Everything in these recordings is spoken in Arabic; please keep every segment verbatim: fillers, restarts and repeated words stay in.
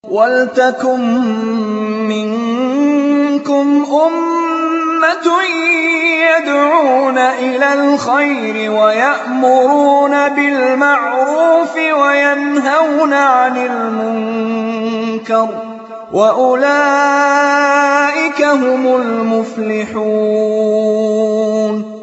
وَلْتَكُن مِّنكُمْ أُمَّةٌ يَدْعُونَ إِلَى الْخَيْرِ وَيَأْمُرُونَ بِالْمَعْرُوفِ وَيَنْهَوْنَ عَنِ الْمُنكَرِ ۚ وَأُولَٰئِكَ هُمُ الْمُفْلِحُونَ.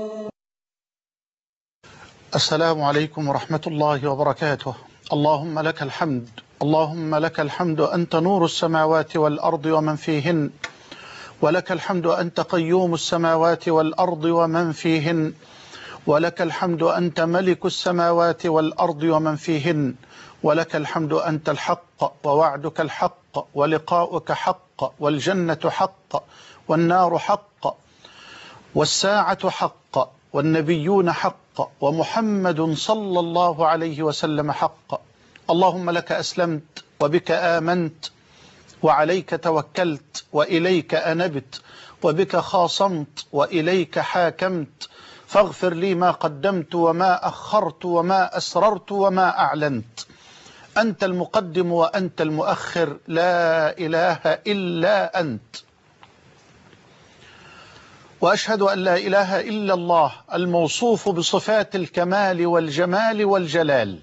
السلام عليكم ورحمة الله وبركاته. اللهم لك الحمد، اللهم لك الحمد أنت نور السماوات والأرض ومن فيهن، ولك الحمد أنت قيوم السماوات والأرض ومن فيهن، ولك الحمد أنت ملك السماوات والأرض ومن فيهن، ولك الحمد أنت الحق ووعدك الحق ولقاؤك حق والجنة حق والنار حق والساعة حق والنبيون حق ومحمد صلى الله عليه وسلم حق. اللهم لك أسلمت وبك آمنت وعليك توكلت وإليك أنبت وبك خاصمت وإليك حاكمت، فاغفر لي ما قدمت وما أخرت وما أسررت وما أعلنت. أنت المقدم وأنت المؤخر، لا إله إلا أنت. وأشهد أن لا إله إلا الله الموصوف بصفات الكمال والجمال والجلال،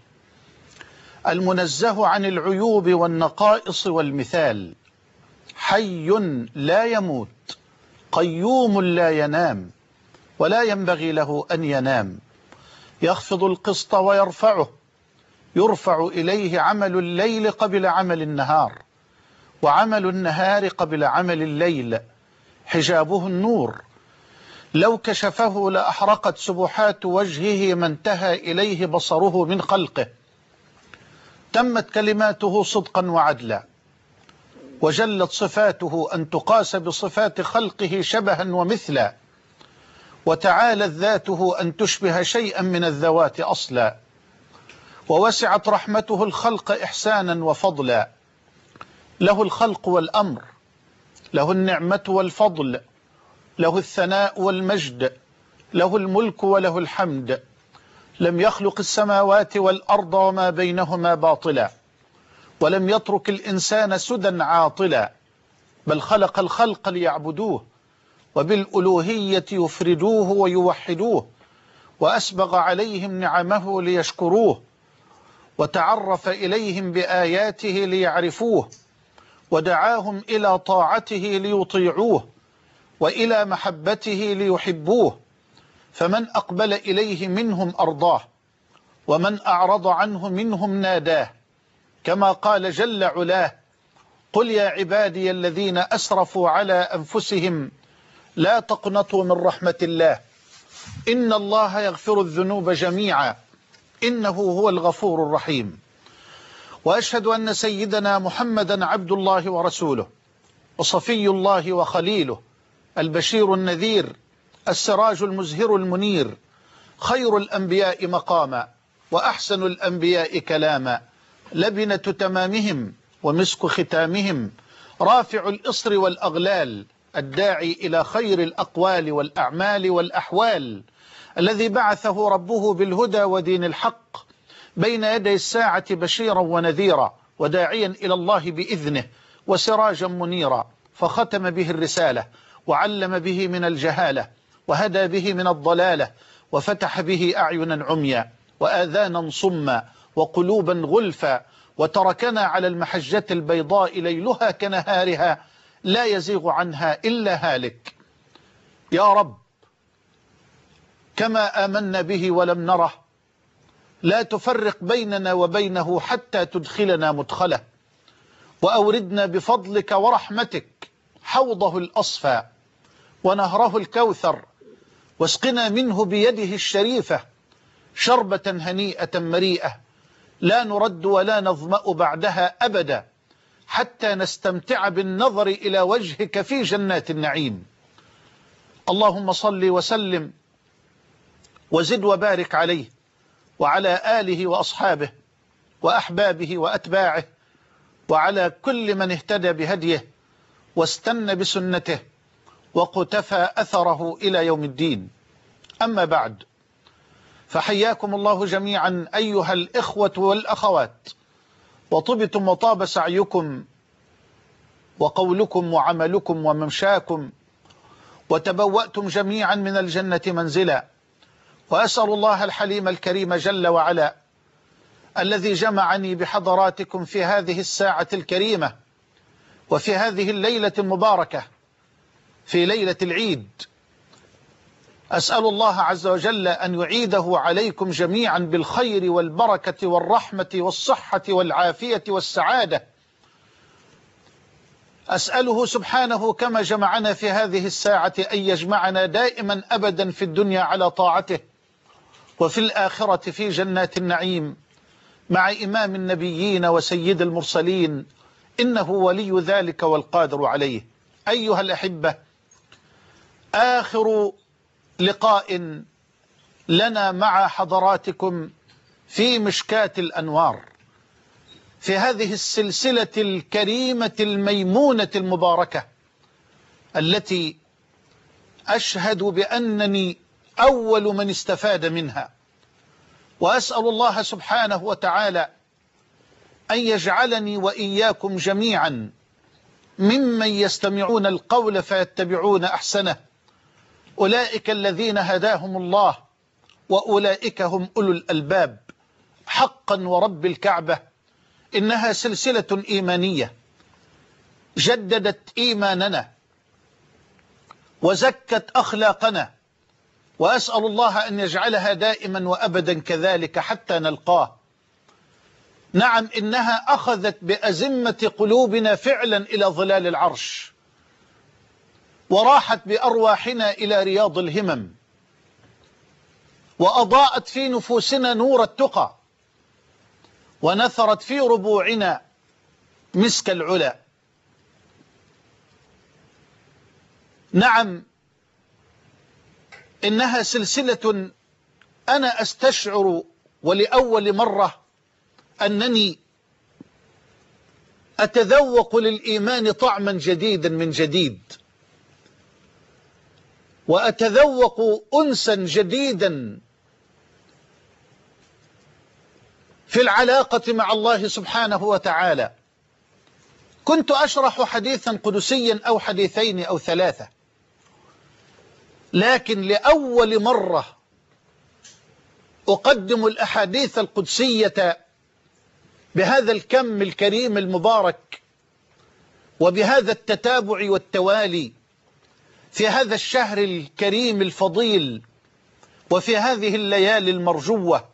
المنزه عن العيوب والنقائص والمثال، حي لا يموت، قيوم لا ينام ولا ينبغي له أن ينام، يخفض القسط ويرفعه، يرفع إليه عمل الليل قبل عمل النهار، وعمل النهار قبل عمل الليل، حجابه النور، لو كشفه لأحرقت سبحات وجهه ما انتهى إليه بصره من خلقه. تمت كلماته صدقا وعدلا، وجلت صفاته أن تقاس بصفات خلقه شبها ومثلا، وتعالت ذاته أن تشبه شيئا من الذوات أصلا، ووسعت رحمته الخلق إحسانا وفضلا. له الخلق والأمر، له النعمة والفضل، له الثناء والمجد، له الملك وله الحمد. لم يخلق السماوات والأرض وما بينهما باطلا، ولم يترك الإنسان سدى عاطلا، بل خلق الخلق ليعبدوه وبالألوهية يفردوه ويوحدوه، وأسبغ عليهم نعمه ليشكروه، وتعرف إليهم بآياته ليعرفوه، ودعاهم إلى طاعته ليطيعوه وإلى محبته ليحبوه. فمن أقبل إليه منهم أرضاه، ومن أعرض عنه منهم ناداه، كما قال جل علاه: قل يا عبادي الذين أسرفوا على أنفسهم لا تقنطوا من رحمة الله إن الله يغفر الذنوب جميعا إنه هو الغفور الرحيم. وأشهد أن سيدنا محمدا عبد الله ورسوله، وصفي الله وخليله، البشير النذير، السراج المزهر المنير، خير الأنبياء مقاما وأحسن الأنبياء كلاما، لبنة تمامهم ومسك ختامهم، رافع الإصر والأغلال، الداعي إلى خير الأقوال والأعمال والأحوال، الذي بعثه ربه بالهدى ودين الحق بين يدي الساعة بشيرا ونذيرا، وداعيا إلى الله بإذنه وسراجا منيرا، فختم به الرسالة وعلم به من الجهالة وهدى به من الضلالة، وفتح به أعينا عميا وآذانا صما وقلوبا غلفا، وتركنا على المحجة البيضاء ليلها كنهارها لا يزيغ عنها إلا هالك. يا رب، كما آمنا به ولم نره، لا تفرق بيننا وبينه حتى تدخلنا مدخله، وأوردنا بفضلك ورحمتك حوضه الأصفى ونهره الكوثر، واسقنا منه بيده الشريفة شربة هنيئة مريئة لا نرد ولا نظمأ بعدها أبدا، حتى نستمتع بالنظر إلى وجهك في جنات النعيم. اللهم صل وسلم وزد وبارك عليه وعلى آله وأصحابه وأحبابه وأتباعه، وعلى كل من اهتدى بهديه واستنى بسنته وقتفى أثره إلى يوم الدين. أما بعد، فحياكم الله جميعا أيها الإخوة والأخوات، وطبتم وطاب سعيكم وقولكم وعملكم وممشاكم، وتبوأتم جميعا من الجنة منزلا. وأسأل الله الحليم الكريم جل وعلا الذي جمعني بحضراتكم في هذه الساعة الكريمة وفي هذه الليلة المباركة، في ليلة العيد، أسأل الله عز وجل أن يعيده عليكم جميعا بالخير والبركة والرحمة والصحة والعافية والسعادة. أسأله سبحانه كما جمعنا في هذه الساعة أن يجمعنا دائما أبدا في الدنيا على طاعته، وفي الآخرة في جنات النعيم مع إمام النبيين وسيد المرسلين، إنه ولي ذلك والقادر عليه. أيها الأحبة، آخر لقاء لنا مع حضراتكم في مشكاة الأنوار، في هذه السلسلة الكريمة الميمونة المباركة التي أشهد بأنني أول من استفاد منها، وأسأل الله سبحانه وتعالى أن يجعلني وإياكم جميعا ممن يستمعون القول فيتبعون أحسنه، أولئك الذين هداهم الله وأولئك هم أولو الألباب. حقا ورب الكعبة إنها سلسلة إيمانية جددت إيماننا وزكت أخلاقنا، وأسأل الله أن يجعلها دائما وأبدا كذلك حتى نلقاه. نعم، إنها أخذت بأزمة قلوبنا فعلا إلى ظلال العرش، وراحت بأرواحنا إلى رياض الهمم، وأضاءت في نفوسنا نور التقى، ونثرت في ربوعنا مسك العلا. نعم، إنها سلسلة أنا أستشعر ولأول مرة أنني أتذوق للإيمان طعما جديدا من جديد، وأتذوق أنسا جديدا في العلاقة مع الله سبحانه وتعالى. كنت أشرح حديثا قدسيا أو حديثين أو ثلاثة، لكن لأول مرة أقدم الأحاديث القدسية بهذا الكم الكريم المبارك وبهذا التتابع والتوالي في هذا الشهر الكريم الفضيل وفي هذه الليالي المرجوة.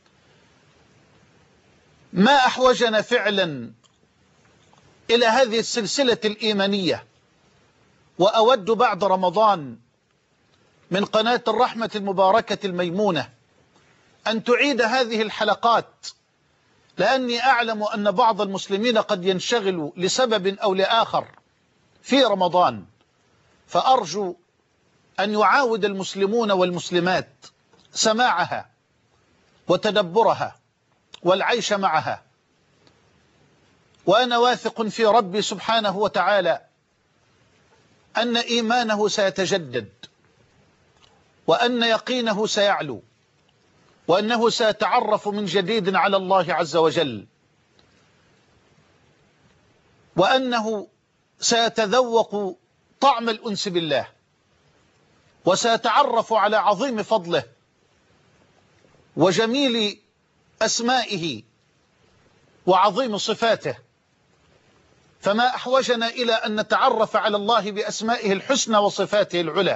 ما أحوجنا فعلا إلى هذه السلسلة الإيمانية. وأود بعد رمضان من قناة الرحمة المباركة الميمونة أن تعيد هذه الحلقات، لأني أعلم أن بعض المسلمين قد ينشغلوا لسبب أو لآخر في رمضان، فأرجو أن يعاود المسلمون والمسلمات سماعها وتدبرها والعيش معها. وأنا واثق في ربي سبحانه وتعالى أن إيمانه سيتجدد، وأن يقينه سيعلو، وأنه سيتعرف من جديد على الله عز وجل، وأنه سيتذوق طعم الأنس بالله، وسيتعرف على عظيم فضله وجميل أسمائه وعظيم صفاته. فما أحوجنا إلى أن نتعرف على الله بأسمائه الحسنى وصفاته العلى.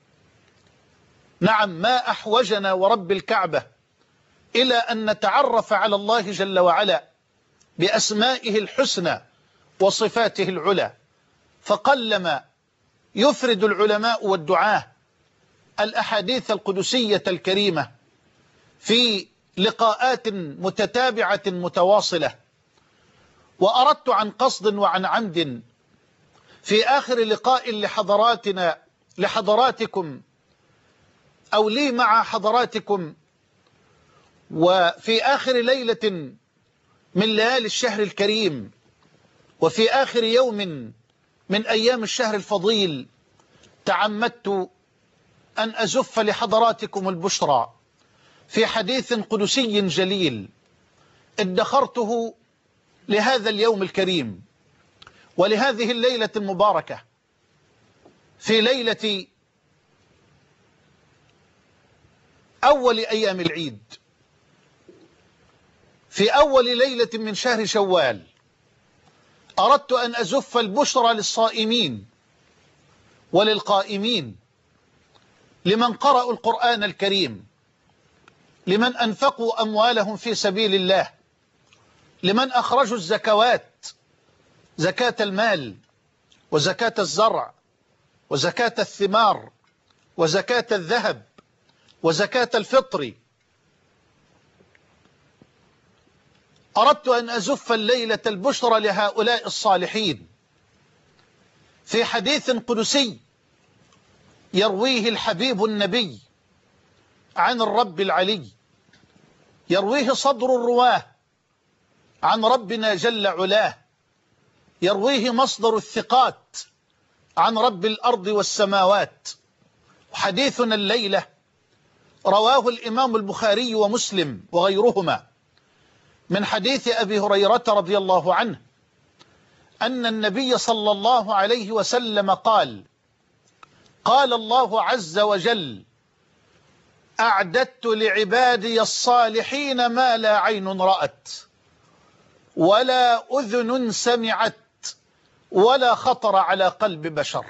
نعم، ما أحوجنا ورب الكعبة إلى أن نتعرف على الله جل وعلا بأسمائه الحسنى وصفاته العلى. فقلما يفرد العلماء والدعاة الأحاديث القدسية الكريمة في لقاءات متتابعة متواصلة. وأردت عن قصد وعن عمد في آخر لقاء لحضراتنا لحضراتكم أو لي مع حضراتكم، وفي آخر ليلة من ليالي الشهر الكريم، وفي آخر يوم من أيام الشهر الفضيل، تعمدت أن أزف لحضراتكم البشرى في حديث قدسي جليل ادخرته لهذا اليوم الكريم، ولهذه الليلة المباركة، في ليلة أول أيام العيد، في أول ليلة من شهر شوال، أردت أن أزف البشرى للصائمين وللقائمين، لمن قرأوا القرآن الكريم، لمن أنفقوا أموالهم في سبيل الله، لمن أخرجوا الزكوات، زكاة المال وزكاة الزرع وزكاة الثمار وزكاة الذهب وزكاة الفطر. أردت أن أزف الليلة البشرى لهؤلاء الصالحين في حديث قدسي يرويه الحبيب النبي عن الرب العلي، يرويه صدر الرواه عن ربنا جل علاه، يرويه مصدر الثقات عن رب الأرض والسماوات. حديثنا الليلة رواه الإمام البخاري ومسلم وغيرهما من حديث أبي هريرة رضي الله عنه أن النبي صلى الله عليه وسلم قال: قال الله عز وجل: أعددت لعبادي الصالحين ما لا عين رأت ولا أذن سمعت ولا خطر على قلب بشر.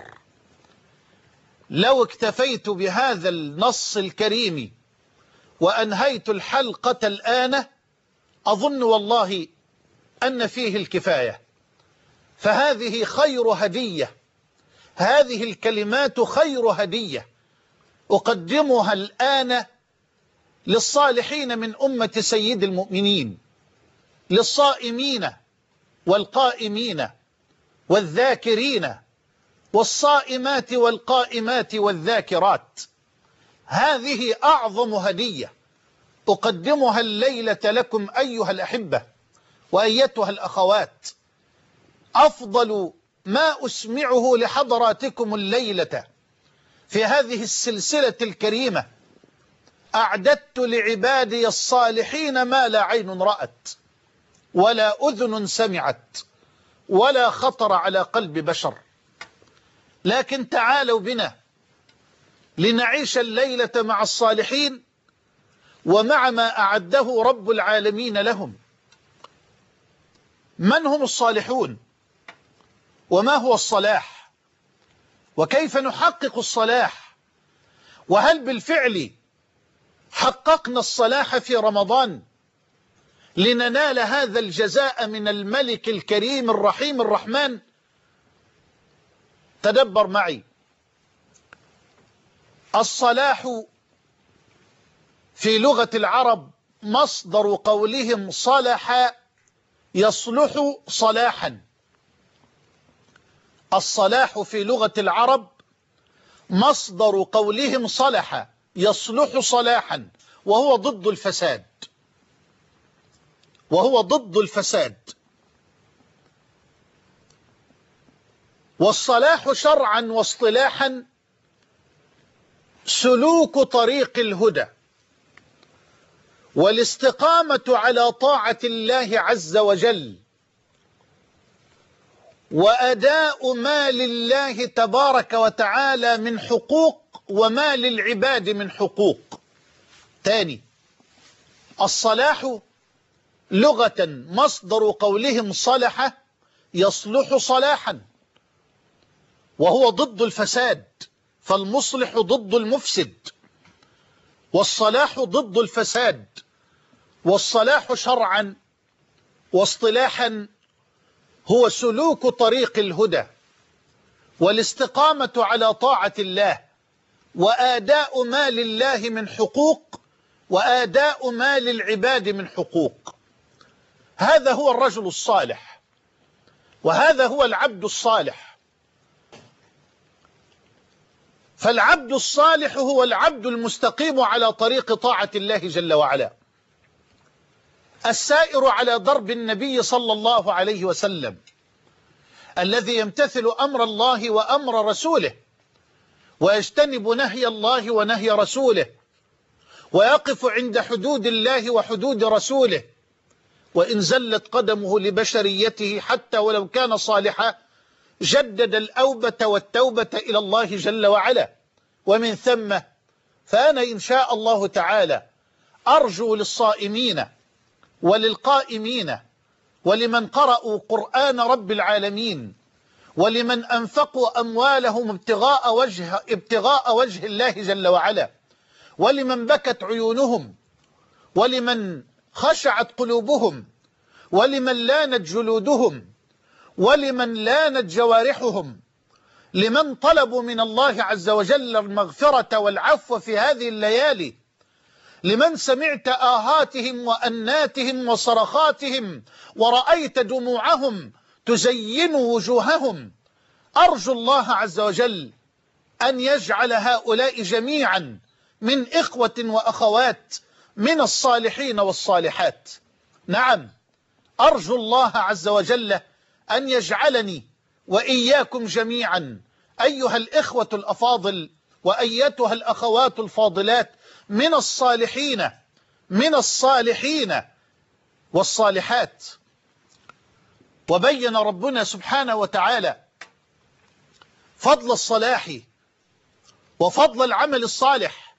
لو اكتفيت بهذا النص الكريم وأنهيت الحلقة الآن أظن والله أن فيه الكفاية، فهذه خير هدية، هذه الكلمات خير هدية أقدمها الآن للصالحين من أمة سيد المؤمنين، للصائمين والقائمين والذاكرين والصائمات والقائمات والذاكرات. هذه أعظم هدية أقدمها الليلة لكم أيها الأحبة وأيتها الأخوات. أفضل ما أسمعه لحضراتكم الليلة في هذه السلسلة الكريمة: أعددت لعبادي الصالحين ما لا عين رأت ولا أذن سمعت ولا خطر على قلب بشر. لكن تعالوا بنا لنعيش الليلة مع الصالحين ومع ما أعده رب العالمين لهم. من هم الصالحون؟ وما هو الصلاح؟ وكيف نحقق الصلاح؟ وهل بالفعل حققنا الصلاح في رمضان لننال هذا الجزاء من الملك الكريم الرحيم الرحمن؟ تدبر معي. الصلاح في لغة العرب مصدر قولهم صلح يصلح صلاحا. الصلاح في لغة العرب مصدر قولهم صلح يصلح صلاحا، وهو ضد الفساد، وهو ضد الفساد. والصلاح شرعا واصطلاحا سلوك طريق الهدى والاستقامة على طاعة الله عز وجل وأداء ما لله تبارك وتعالى من حقوق وما للعباد من حقوق. تاني، الصلاح لغة مصدر قولهم صلح يصلح صلاحا، وهو ضد الفساد، فالمصلح ضد المفسد والصلاح ضد الفساد. والصلاح شرعا واصطلاحا هو سلوك طريق الهدى والاستقامة على طاعة الله وآداء ما لله من حقوق وآداء ما للعباد من حقوق. هذا هو الرجل الصالح، وهذا هو العبد الصالح. فالعبد الصالح هو العبد المستقيم على طريق طاعة الله جل وعلا، السائر على درب النبي صلى الله عليه وسلم، الذي يمتثل أمر الله وأمر رسوله ويجتنب نهي الله ونهي رسوله ويقف عند حدود الله وحدود رسوله، وإن زلت قدمه لبشريته حتى ولو كان صالحا جدد الأوبة والتوبة إلى الله جل وعلا. ومن ثم فأنا إن شاء الله تعالى أرجو للصائمين وللقائمين ولمن قرأوا قرآن رب العالمين ولمن أنفقوا أموالهم ابتغاء وجه, ابتغاء وجه الله جل وعلا، ولمن بكت عيونهم، ولمن خشعت قلوبهم، ولمن لانت جلودهم، ولمن لانت جوارحهم، لمن طلبوا من الله عز وجل المغفرة والعفو في هذه الليالي، لمن سمعت آهاتهم وأناتهم وصرخاتهم ورأيت دموعهم تزين وجوههم. أرجو الله عز وجل أن يجعل هؤلاء جميعا من إخوة وأخوات من الصالحين والصالحات. نعم، أرجو الله عز وجل أن يجعلني وإياكم جميعا أيها الإخوة الأفاضل وأيتها الأخوات الفاضلات من الصالحين من الصالحين والصالحات. وبين ربنا سبحانه وتعالى فضل الصلاح وفضل العمل الصالح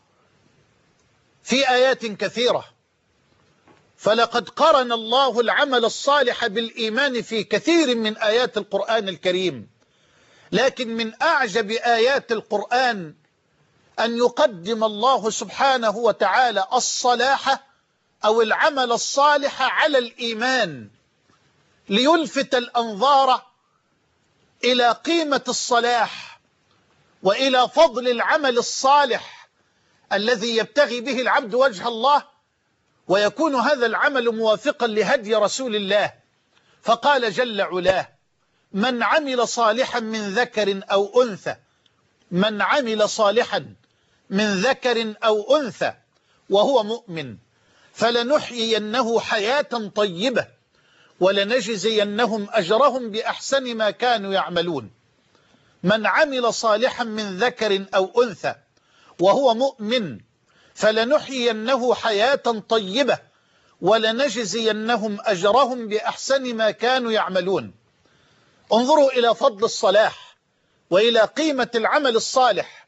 في آيات كثيرة، فلقد قرن الله العمل الصالح بالإيمان في كثير من آيات القرآن الكريم، لكن من أعجب آيات القرآن أن يقدم الله سبحانه وتعالى الصلاح أو العمل الصالح على الإيمان، ليلفت الأنظار إلى قيمة الصلاح وإلى فضل العمل الصالح الذي يبتغي به العبد وجه الله، ويكون هذا العمل موافقا لهدي رسول الله. فقال جل علاه: من عمل صالحا من ذكر أو أنثى من عمل صالحا من ذكر أو أنثى وهو مؤمن فلنحيينه حياة طيبة ولنجزينهم أجرهم بأحسن ما كانوا يعملون. من عمل صالحا من ذكر أو أنثى وهو مؤمن فلنحيينه حياة طيبة ولنجزينهم أجرهم بأحسن ما كانوا يعملون. انظروا إلى فضل الصلاح وإلى قيمة العمل الصالح.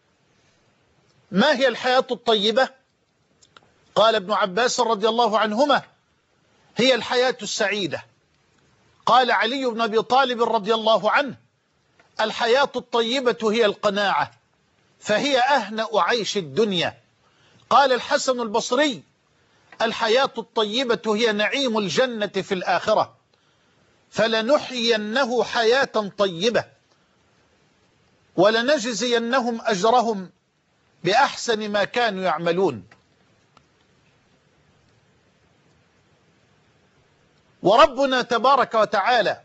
ما هي الحياة الطيبة؟ قال ابن عباس رضي الله عنهما: هي الحياة السعيدة. قال علي بن أبي طالب رضي الله عنه: الحياة الطيبة هي القناعة فهي أهنأ عيش الدنيا. قال الحسن البصري: الحياة الطيبة هي نعيم الجنة في الآخرة فلنحيينه حياة طيبة ولنجزينهم أجرهم بأحسن ما كانوا يعملون. وربنا تبارك وتعالى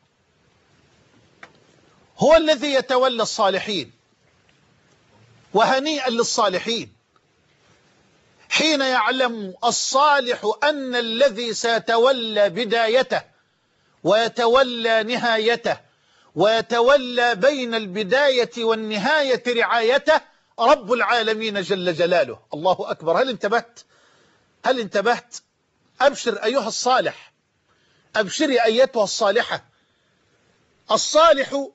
هو الذي يتولى الصالحين، وهنيئا للصالحين حين يعلم الصالح أن الذي سيتولى بدايته ويتولى نهايته ويتولى بين البداية والنهاية رعايته رب العالمين جل جلاله. الله أكبر. هل انتبهت؟ هل انتبهت؟ أبشر أيها الصالح، أبشري أيتها الصالحة. الصالح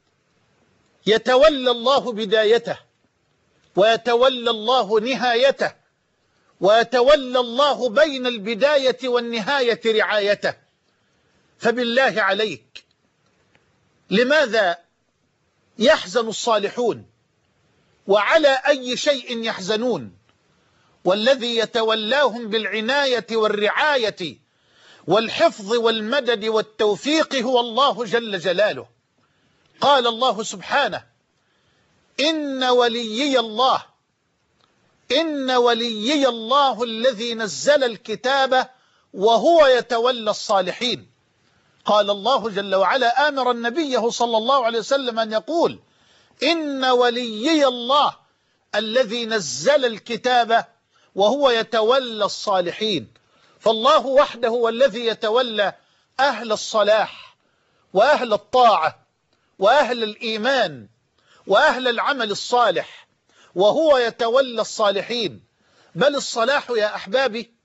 يتولى الله بدايته ويتولى الله نهايته ويتولى الله بين البداية والنهاية رعايته. فبالله عليك، لماذا يحزن الصالحون؟ وعلى أي شيء يحزنون؟ والذي يتولاهم بالعناية والرعاية والحفظ والمدد والتوفيق هو الله جل جلاله. قال الله سبحانه: إن وليي الله إن وليي الله الذي نزل الكتاب وهو يتولى الصالحين. قال الله جل وعلا آمرا نبيه صلى الله عليه وسلم أن يقول: إن وليي الله الذي نزل الكتاب وهو يتولى الصالحين. فالله وحده هو الذي يتولى أهل الصلاح وأهل الطاعة وأهل الإيمان وأهل العمل الصالح، وهو يتولى الصالحين. بل الصلاح يا أحبابي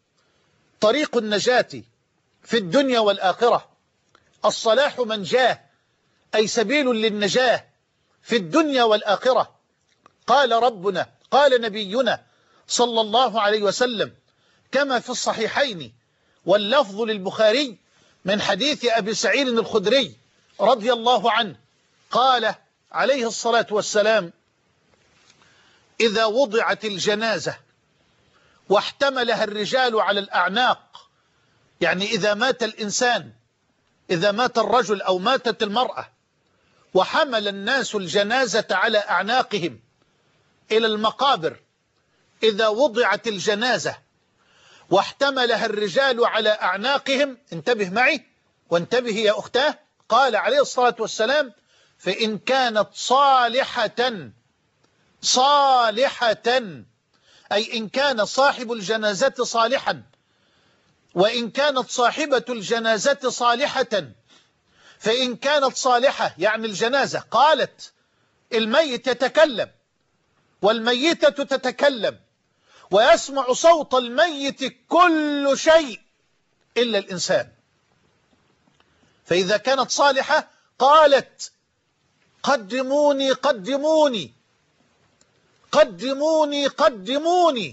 طريق النجاة في الدنيا والآخرة. الصلاح منجاه أي سبيل للنجاة في الدنيا والآخرة. قال ربنا، قال نبينا صلى الله عليه وسلم كما في الصحيحين واللفظ للبخاري من حديث أبي سعيد الخدري رضي الله عنه قال عليه الصلاة والسلام: إذا وضعت الجنازة واحتملها الرجال على الأعناق، يعني إذا مات الإنسان، إذا مات الرجل أو ماتت المرأة وحمل الناس الجنازة على أعناقهم إلى المقابر، إذا وضعت الجنازة واحتملها الرجال على أعناقهم، انتبه معي وانتبه يا أختاه، قال عليه الصلاة والسلام: فإن كانت صالحة صالحة أي إن كان صاحب الجنازة صالحا، وإن كانت صاحبة الجنازة صالحة، فإن كانت صالحة يعني الجنازة قالت، الميت يتكلم والميتة تتكلم ويسمع صوت الميت كل شيء إلا الإنسان، فإذا كانت صالحة قالت: قدموني قدموني قدموني قدموني.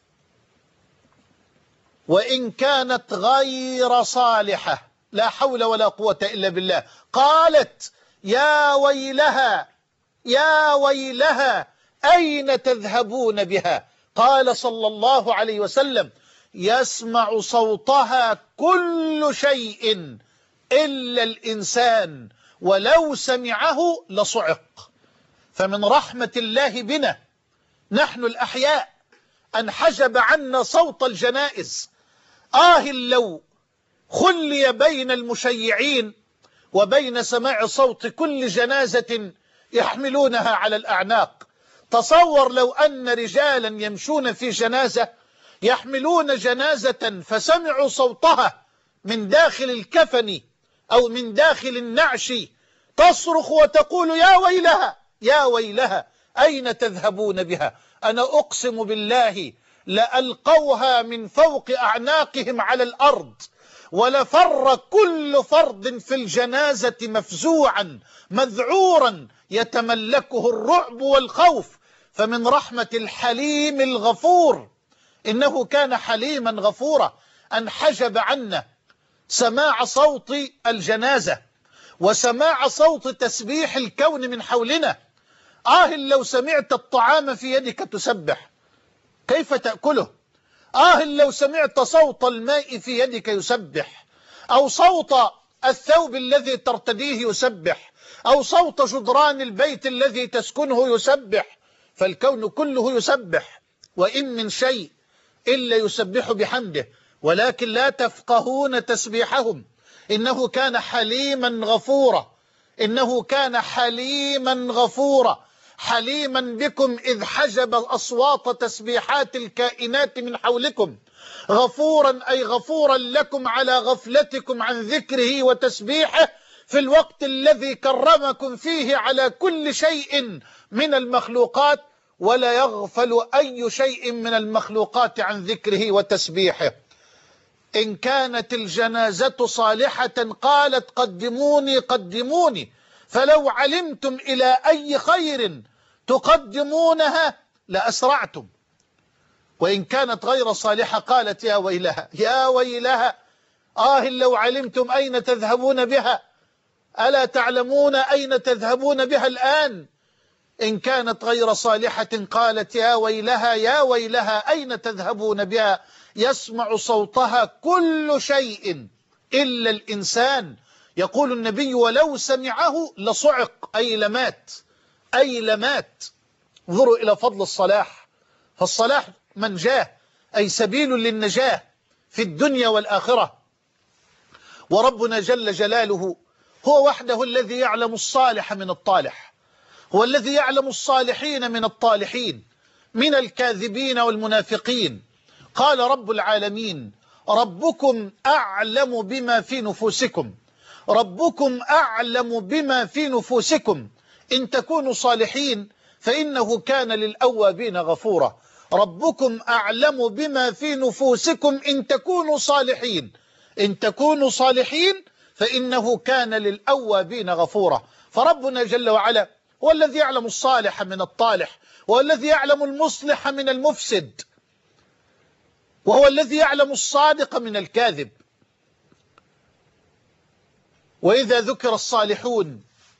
وإن كانت غير صالحة، لا حول ولا قوة إلا بالله، قالت: يا ويلها يا ويلها أين تذهبون بها؟ قال صلى الله عليه وسلم: يسمع صوتها كل شيء إلا الإنسان، ولو سمعه لصعق. فمن رحمة الله بنا نحن الأحياء أن حجب عنا صوت الجنائز. آه لو خلي بين المشيعين وبين سماع صوت كل جنازة يحملونها على الأعناق. تصور لو أن رجالا يمشون في جنازة يحملون جنازة فسمعوا صوتها من داخل الكفن أو من داخل النعش تصرخ وتقول: يا ويلها يا ويلها أين تذهبون بها؟ أنا أقسم بالله لألقوها من فوق أعناقهم على الأرض، ولفر كل فرد في الجنازة مفزوعا مذعورا يتملكه الرعب والخوف. فمن رحمة الحليم الغفور، إنه كان حليما غفورا، أن حجب عنا سماع صوت الجنازة وسماع صوت تسبيح الكون من حولنا. آه لو سمعت الطعام في يدك تسبح كيف تأكله؟ آه لو سمعت صوت الماء في يدك يسبح، أو صوت الثوب الذي ترتديه يسبح، أو صوت جدران البيت الذي تسكنه يسبح، فالكون كله يسبح. وإن من شيء إلا يسبح بحمده ولكن لا تفقهون تسبيحهم، إنه كان حليما غفورا، إنه كان حليما غفورا، حليما بكم إذ حجب أصوات تسبيحات الكائنات من حولكم، غفورا أي غفورا لكم على غفلتكم عن ذكره وتسبيحه في الوقت الذي كرمكم فيه على كل شيء من المخلوقات، ولا يغفل أي شيء من المخلوقات عن ذكره وتسبيحه. إن كانت الجنازة صالحة قالت: قدموني قدموني، فلو علمتم إلى أي خير تقدمونها لأسرعتم. وإن كانت غير صالحة قالت: يا ويلها يا ويلها آه لو علمتم أين تذهبون بها، ألا تعلمون أين تذهبون بها الآن؟ إن كانت غير صالحة قالت: يا ويلها يا ويلها أين تذهبون بها، يسمع صوتها كل شيء إلا الإنسان. يقول النبي: ولو سمعه لصعق أي لمات أي لمات. انظروا إلى فضل الصلاح، فالصلاح منجاه أي سبيل للنجاة في الدنيا والآخرة. وربنا جل جلاله هو وحده الذي يعلم الصالح من الطالح، هو الذي يعلم الصالحين من الطالحين، من الكاذبين والمنافقين. قال رب العالمين: ربكم أعلم بما في نفوسكم، ربكم أعلم بما في نفوسكم إن تكونوا صالحين فإنه كان للأوابين غفورا. ربكم أعلم بما في نفوسكم إن تكونوا صالحين، إن تكونوا صالحين فإنه كان للأوابين غفورا. فربنا جل وعلا هو الذي يعلم الصالح من الطالح، وهو الذي يعلم المصلح من المفسد، وهو الذي يعلم الصادق من الكاذب. وإذا ذكر الصالحون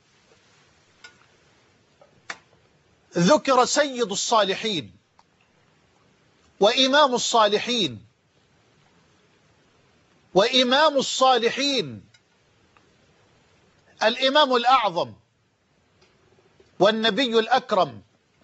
ذكر سيد الصالحين وإمام الصالحين، وإمام الصالحين الإمام الأعظم والنبي الأكرم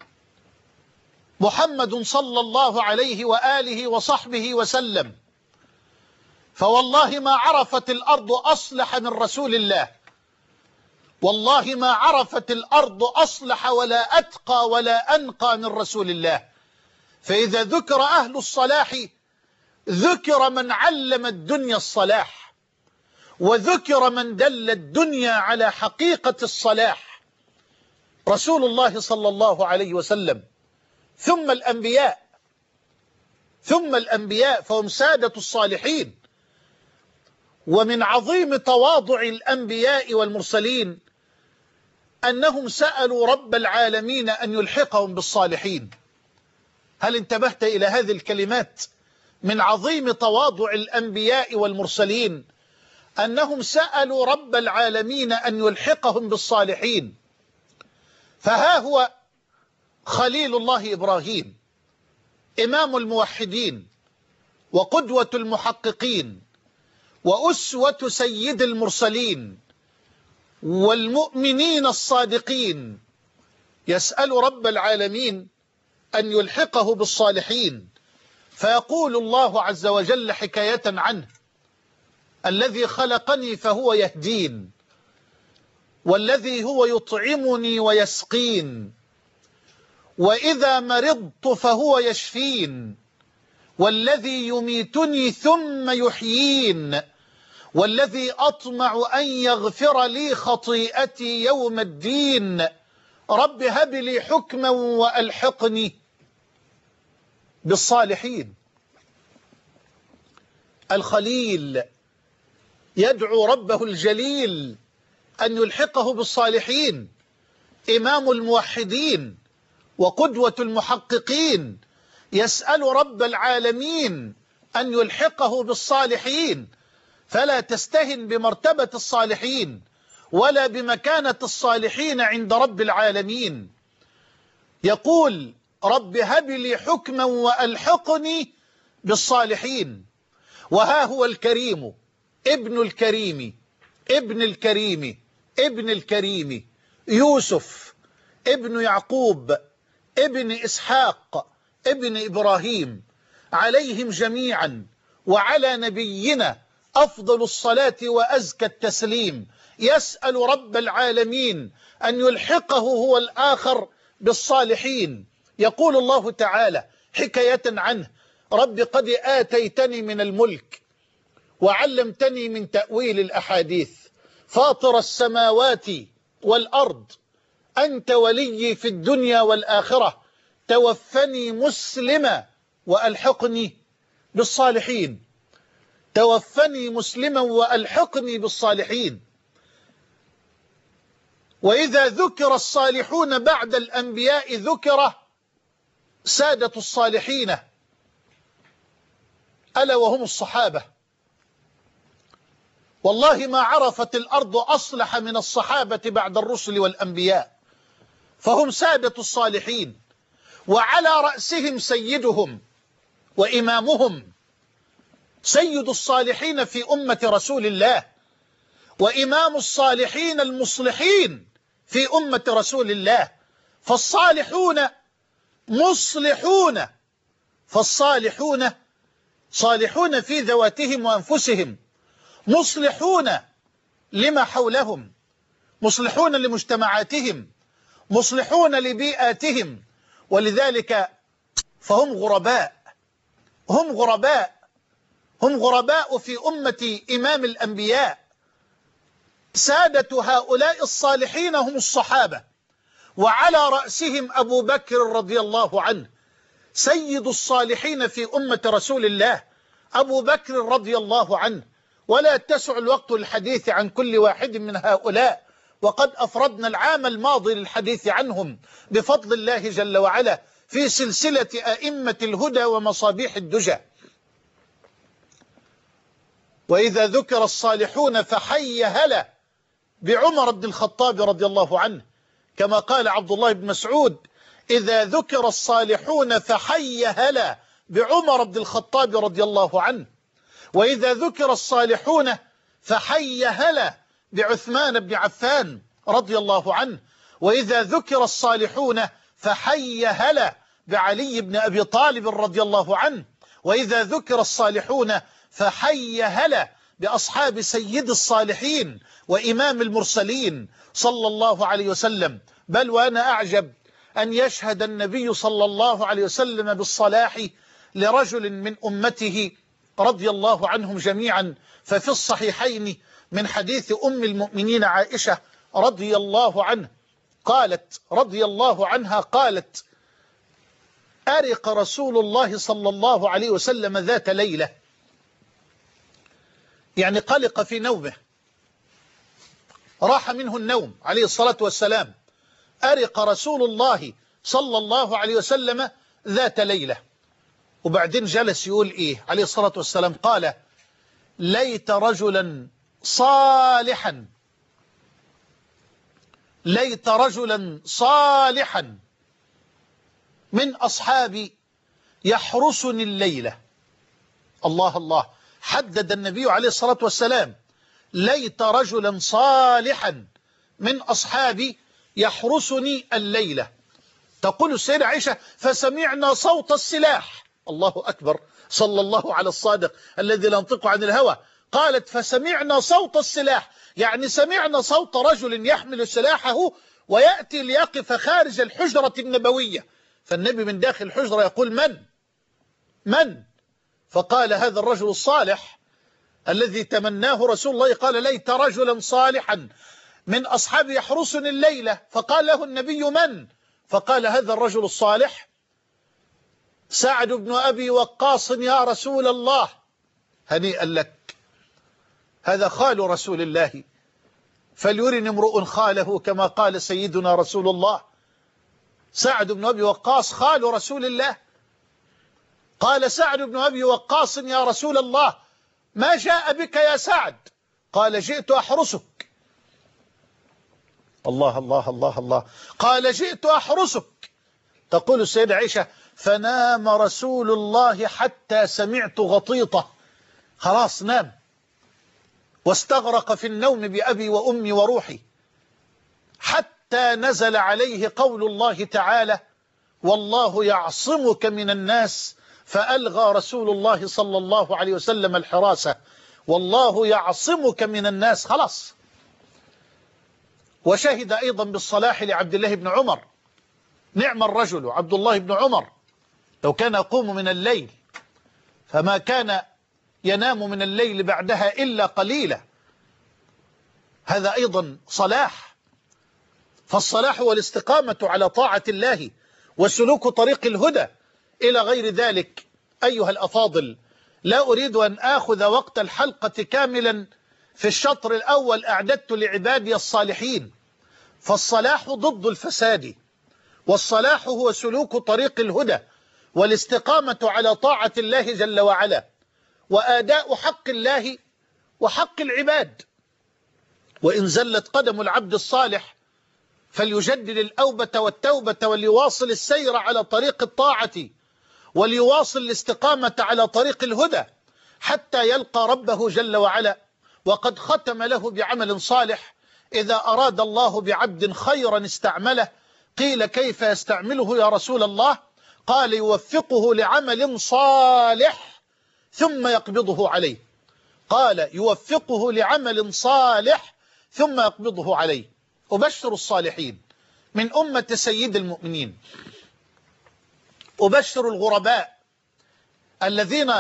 محمد صلى الله عليه وآله وصحبه وسلم. فوالله ما عرفت الأرض أصلح من رسول الله، والله ما عرفت الأرض أصلح ولا أتقى ولا أنقى من رسول الله. فإذا ذكر أهل الصلاح ذكر من علم الدنيا الصلاح، وذكر من دل الدنيا على حقيقة الصلاح، رسول الله صلى الله عليه وسلم. ثم الأنبياء ثم الأنبياء فهم سادة الصالحين. ومن عظيم تواضع الأنبياء والمرسلين أنهم سألوا رب العالمين أن يلحقهم بالصالحين. هل انتبهت إلى هذه الكلمات؟ من عظيم تواضع الأنبياء والمرسلين أنهم سألوا رب العالمين أن يلحقهم بالصالحين. فها هو خليل الله إبراهيم إمام الموحدين وقدوة المحققين وأسوة سيد المرسلين والمؤمنين الصادقين، يسأل رب العالمين أن يلحقه بالصالحين. فيقول الله عز وجل حكاية عنه: الذي خلقني فهو يهدين، والذي هو يطعمني ويسقين، وإذا مرضت فهو يشفين، والذي يميتني ثم يحيين، والذي أطمع أن يغفر لي خطيئتي يوم الدين، رب هب لي حكما وألحقني بالصالحين. الخليل يدعو ربه الجليل أن يلحقه بالصالحين، إمام الموحدين وقدوة المحققين يسأل رب العالمين أن يلحقه بالصالحين. فلا تستهن بمرتبة الصالحين ولا بمكانة الصالحين عند رب العالمين. يقول: رب هب لي حكما وألحقني بالصالحين. وها هو الكريم ابن الكريم ابن الكريم ابن الكريم يوسف ابن يعقوب ابن إسحاق ابن إبراهيم، عليهم جميعا وعلى نبينا أفضل الصلاة وأزكى التسليم، يسأل رب العالمين أن يلحقه هو الآخر بالصالحين. يقول الله تعالى حكاية عنه: رب قد آتيتني من الملك وعلمتني من تأويل الأحاديث، فاطر السماوات والأرض، أنت ولي في الدنيا والآخرة، توفني مسلما وألحقني بالصالحين. توفني مسلما وألحقني بالصالحين. وإذا ذكر الصالحون بعد الأنبياء ذكر سادة الصالحين، ألا وهم الصحابة. والله ما عرفت الأرض أصلح من الصحابة بعد الرسل والأنبياء، فهم سادة الصالحين، وعلى رأسهم سيدهم وإمامهم، سيد الصالحين في أمة رسول الله، وإمام الصالحين المصلحين في أمة رسول الله. فالصالحون مصلحون، فالصالحون صالحون في ذواتهم وأنفسهم، مصلحون لما حولهم، مصلحون لمجتمعاتهم، مصلحون لبيئاتهم. ولذلك فهم غرباء، هم غرباء هم غرباء في أمة إمام الأنبياء. سادة هؤلاء الصالحين هم الصحابة، وعلى رأسهم أبو بكر رضي الله عنه، سيد الصالحين في أمة رسول الله أبو بكر رضي الله عنه. ولا تسع الوقت الحديث عن كل واحد من هؤلاء، وقد أفردنا العام الماضي للحديث عنهم بفضل الله جل وعلا في سلسلة أئمة الهدى ومصابيح الدجى. وإذا ذكر الصالحون فحي هلا بعمر بن الخطاب رضي الله عنه، كما قال عبد الله بن مسعود: إذا ذكر الصالحون فحي هلا بعمر بن الخطاب رضي الله عنه. وإذا ذكر الصالحون فحي هلا بعثمان بن عفان رضي الله عنه. وإذا ذكر الصالحون فحي هلا بعلي بن أبي طالب رضي الله عنه. وإذا ذكر الصالحون فحي هلا بأصحاب سيد الصالحين وإمام المرسلين صلى الله عليه وسلم. بل وأنا أعجب أن يشهد النبي صلى الله عليه وسلم بالصلاح لرجل من أمته رضي الله عنهم جميعا. ففي الصحيحين من حديث أم المؤمنين عائشة رضي الله عنه قالت رضي الله عنها قالت: أرق رسول الله صلى الله عليه وسلم ذات ليلة، يعني قلق في نومه، راح منه النوم عليه الصلاة والسلام. أرق رسول الله صلى الله عليه وسلم ذات ليلة، وبعدين جلس يقول إيه عليه الصلاة والسلام؟ قال: ليت رجلا صالحا ليت رجلا صالحا من أصحابي يحرسني الليلة. الله الله، حدد النبي عليه الصلاة والسلام: ليت رجلا صالحا من أصحابي يحرسني الليلة. تقول السيدة عائشة: فسمعنا صوت السلاح. الله أكبر، صلى الله على الصادق الذي لا ينطق عن الهوى. قالت: فسمعنا صوت السلاح، يعني سمعنا صوت رجل يحمل سلاحه ويأتي ليقف خارج الحجرة النبوية. فالنبي من داخل الحجرة يقول: من؟ من؟ فقال: هذا الرجل الصالح الذي تمناه رسول الله. قال: ليت رجلا صالحا من أصحابي يحرسني الليلة. فقال له النبي: من؟ فقال: هذا الرجل الصالح سعد بن أبي وقاص يا رسول الله. هنيئا لك، هذا خال رسول الله، فليرن امرؤ خاله كما قال سيدنا رسول الله. سعد بن أبي وقاص خال رسول الله. قال سعد بن أبي وقاص: يا رسول الله، ما جاء بك يا سعد؟ قال: جئت أحرسك. الله الله الله الله. قال: جئت أحرسك. تقول السيدة عائشة: فنام رسول الله حتى سمعت غطيطة. خلاص نام واستغرق في النوم بأبي وأمي وروحي، حتى نزل عليه قول الله تعالى: والله يعصمك من الناس. فألغى رسول الله صلى الله عليه وسلم الحراسة: والله يعصمك من الناس. خلاص. وشهد أيضا بالصلاح لعبد الله بن عمر. نعم الرجل عبد الله بن عمر، لو كان يقوم من الليل فما كان ينام من الليل بعدها إلا قليلا. هذا أيضا صلاح. فالصلاح هو الاستقامة على طاعة الله وسلوك طريق الهدى إلى غير ذلك. أيها الأفاضل، لا أريد أن آخذ وقت الحلقة كاملا. في الشطر الأول أعددت لعبادي الصالحين. فالصلاح ضد الفساد، والصلاح هو سلوك طريق الهدى والاستقامة على طاعة الله جل وعلا، وآداء حق الله وحق العباد. وإن زلت قدم العبد الصالح فليجدد الأوبة والتوبة، وليواصل السير على طريق الطاعة، وليواصل الاستقامة على طريق الهدى حتى يلقى ربه جل وعلا وقد ختم له بعمل صالح. إذا أراد الله بعبد خيرا استعمله. قيل: كيف يستعمله يا رسول الله؟ قال: يوفقه لعمل صالح ثم يقبضه عليه. قال: يوفقه لعمل صالح ثم يقبضه عليه. أبشر الصالحين من أمة سيد المؤمنين، أبشر الغرباء الذين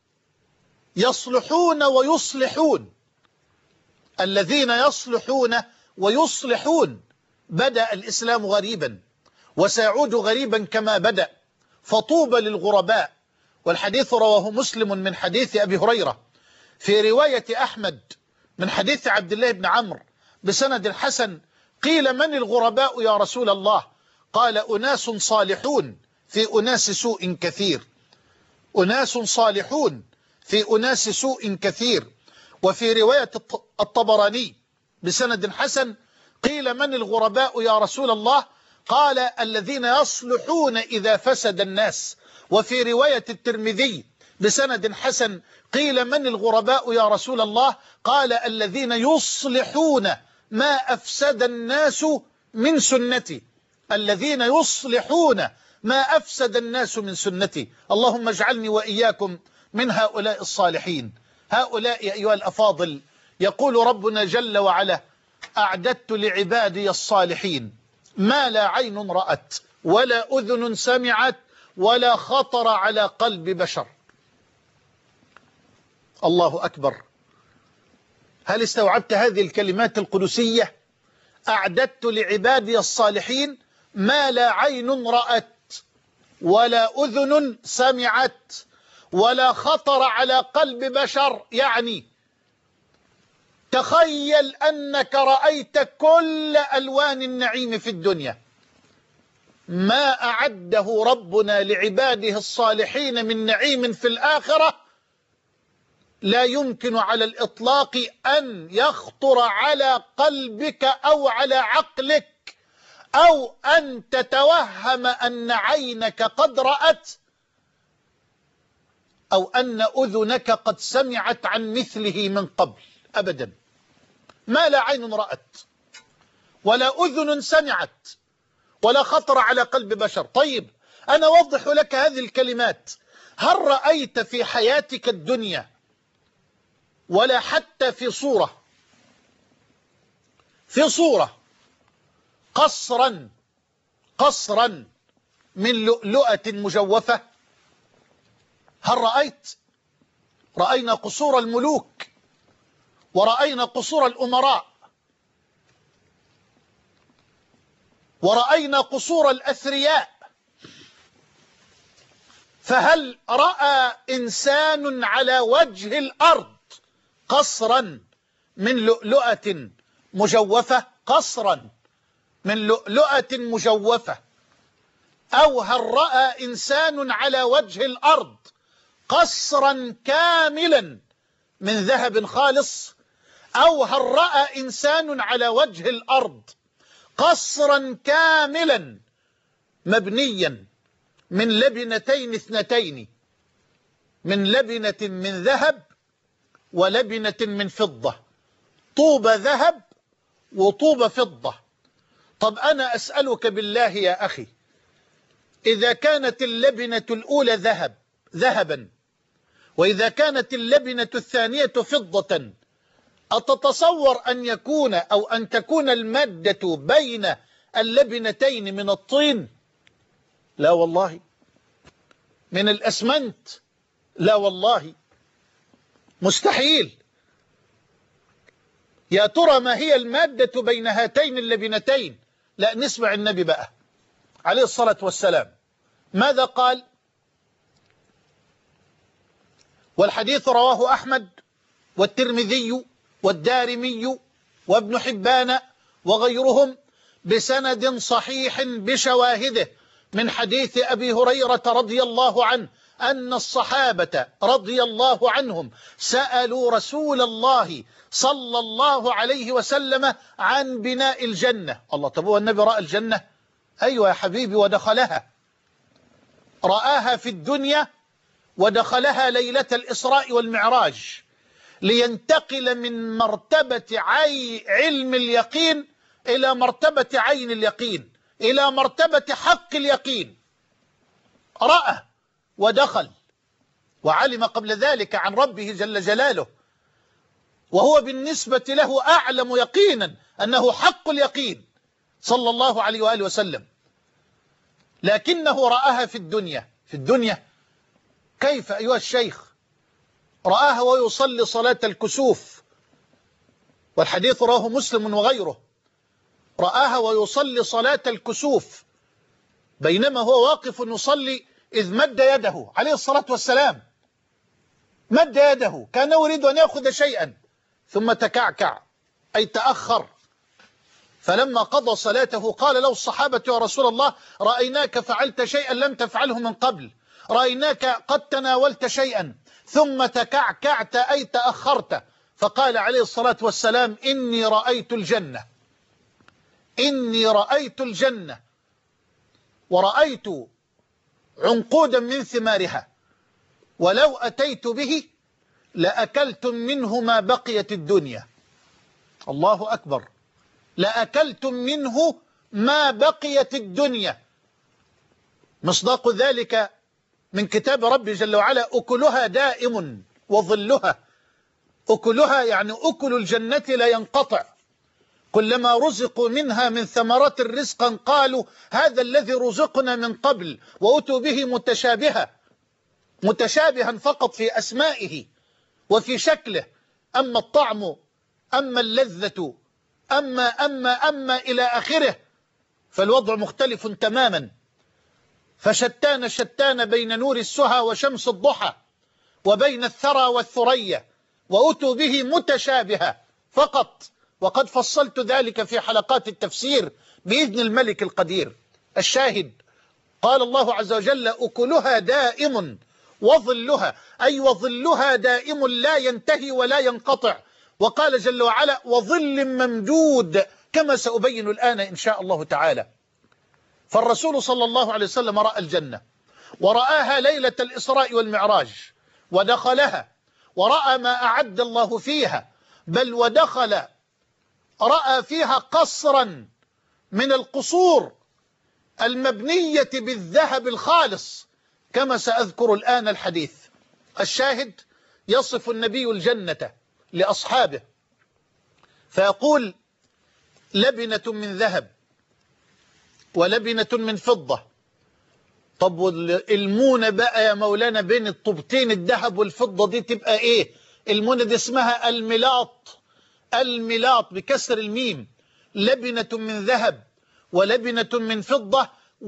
يصلحون ويصلحون الذين يصلحون ويصلحون. بدأ الإسلام غريبا وسيعود غريبا كما بدأ، فطوبى للغرباء. والحديث رواه مسلم من حديث أبي هريرة، في رواية أحمد من حديث عبد الله بن عمرو بسند حسن قيل من الغرباء يا رسول الله؟ قال أناس صالحون في أناس سوء كثير. أناس صالحون في أناس سوء كثير. وفي رواية الطبراني بسند حسن قيل من الغرباء يا رسول الله؟ قال الذين يصلحون إذا فسد الناس. وفي رواية الترمذي بسند حسن قيل من الغرباء يا رسول الله؟ قال الذين يصلحون ما أفسد الناس من سنتي. الذين يصلحون ما أفسد الناس من سنتي. اللهم اجعلني وإياكم من هؤلاء الصالحين. هؤلاء أيها الأفاضل يقول ربنا جل وعلا أعددت لعبادي الصالحين ما لا عين رأت ولا أذن سمعت ولا خطر على قلب بشر. الله أكبر. هل استوعبت هذه الكلمات القدسية؟ أعددت لعبادي الصالحين ما لا عين رأت ولا أذن سمعت ولا خطر على قلب بشر. يعني تخيل أنك رأيت كل ألوان النعيم في الدنيا، ما أعده ربنا لعباده الصالحين من نعيم في الآخرة لا يمكن على الإطلاق أن يخطر على قلبك أو على عقلك أو أن تتوهم أن عينك قد رأت أو أن أذنك قد سمعت عن مثله من قبل. أبدا، ما لا عين رأت ولا أذن سمعت ولا خطر على قلب بشر. طيب أنا أوضح لك هذه الكلمات. هل رأيت في حياتك الدنيا ولا حتى في صورة في صورة قصرا قصرا من لؤلؤة مجوفة؟ هل رأيت؟ رأينا قصور الملوك ورأينا قصور الأمراء ورأينا قصور الأثرياء، فهل رأى إنسان على وجه الأرض قصرا من لؤلؤة مجوفة؟ قصرا من لؤلؤة مجوفة. أو هل رأى إنسان على وجه الأرض قصرا كاملا من ذهب خالص؟ أو هل رأى إنسان على وجه الأرض قصرا كاملا مبنيا من لبنتين اثنتين، من لبنة من ذهب ولبنة من فضة، طوب ذهب وطوب فضة؟ طب أنا أسألك بالله يا أخي، إذا كانت اللبنة الأولى ذهب ذهبا وإذا كانت اللبنة الثانية فضة، أتتصور أن يكون أو أن تكون المادة بين اللبنتين من الطين؟ لا والله. من الأسمنت؟ لا والله، مستحيل. يا ترى ما هي المادة بين هاتين اللبنتين؟ لا، نسمع النبي بقى عليه الصلاة والسلام ماذا قال. والحديث رواه أحمد والترمذي والدارمي وابن حبان وغيرهم بسند صحيح بشواهده من حديث أبي هريرة رضي الله عنه أن الصحابة رضي الله عنهم سألوا رسول الله صلى الله عليه وسلم عن بناء الجنة. الله، طب هو النبي رأى الجنة؟ أيوة يا حبيبي، ودخلها، رآها في الدنيا ودخلها ليلة الإسراء والمعراج لينتقل من مرتبة عي علم اليقين إلى مرتبة عين اليقين إلى مرتبة حق اليقين. رأى ودخل وعلم قبل ذلك عن ربه جل جلاله، وهو بالنسبة له أعلم يقينا أنه حق اليقين صلى الله عليه وآله وسلم، لكنه رآها في الدنيا. في الدنيا كيف أيها الشيخ؟ رآها ويصلي صلاة الكسوف، والحديث رواه مسلم وغيره. رآها ويصلي صلاة الكسوف بينما هو واقف يصلي إذ مد يده عليه الصلاة والسلام، مد يده كان يريد أن يأخذ شيئا ثم تكعكع أي تأخر، فلما قضى صلاته قال له الصحابة: يا رسول الله، رأيناك فعلت شيئا لم تفعله من قبل، رأيناك قد تناولت شيئا ثم تكعكعت أي تأخرت. فقال عليه الصلاة والسلام: إني رأيت الجنة، إني رأيت الجنة ورأيت عنقودا من ثمارها، ولو أتيت به لأكلتم منه ما بقيت الدنيا. الله أكبر، لأكلتم منه ما بقيت الدنيا. مصداق ذلك من كتاب ربي جل وعلا: أكلها دائم وظلها. أكلها يعني أكل الجنة لا ينقطع، كلما رزقوا منها من ثمرات رزقا قالوا هذا الذي رزقنا من قبل، وأتوا به متشابها متشابها فقط في أسمائه وفي شكله، أما الطعم أما اللذة أما أما أما إلى آخره، فالوضع مختلف تماما. فشتان شتان بين نور السهى وشمس الضحى، وبين الثرى والثريا، وأتوا به متشابها فقط، وقد فصلت ذلك في حلقات التفسير بإذن الملك القدير. الشاهد: قال الله عز وجل: أكلها دائم وظلها، أي وظلها دائم لا ينتهي ولا ينقطع. وقال جل وعلا: وظل ممدود، كما سأبين الآن إن شاء الله تعالى. فالرسول صلى الله عليه وسلم رأى الجنة، ورآها ليلة الإسراء والمعراج، ودخلها ورأى ما أعد الله فيها، بل ودخل رأى فيها قصرا من القصور المبنية بالذهب الخالص، كما سأذكر الآن الحديث. الشاهد: يصف النبي الجنة لأصحابه فيقول: لبنة من ذهب ولبنة من فضة. طب المونة بقى يا مولانا بين الطوبتين الذهب والفضة دي تبقى ايه؟ المونة دي اسمها الملاط، الملاط بكسر الميم. لبنة من ذهب ولبنة من فضة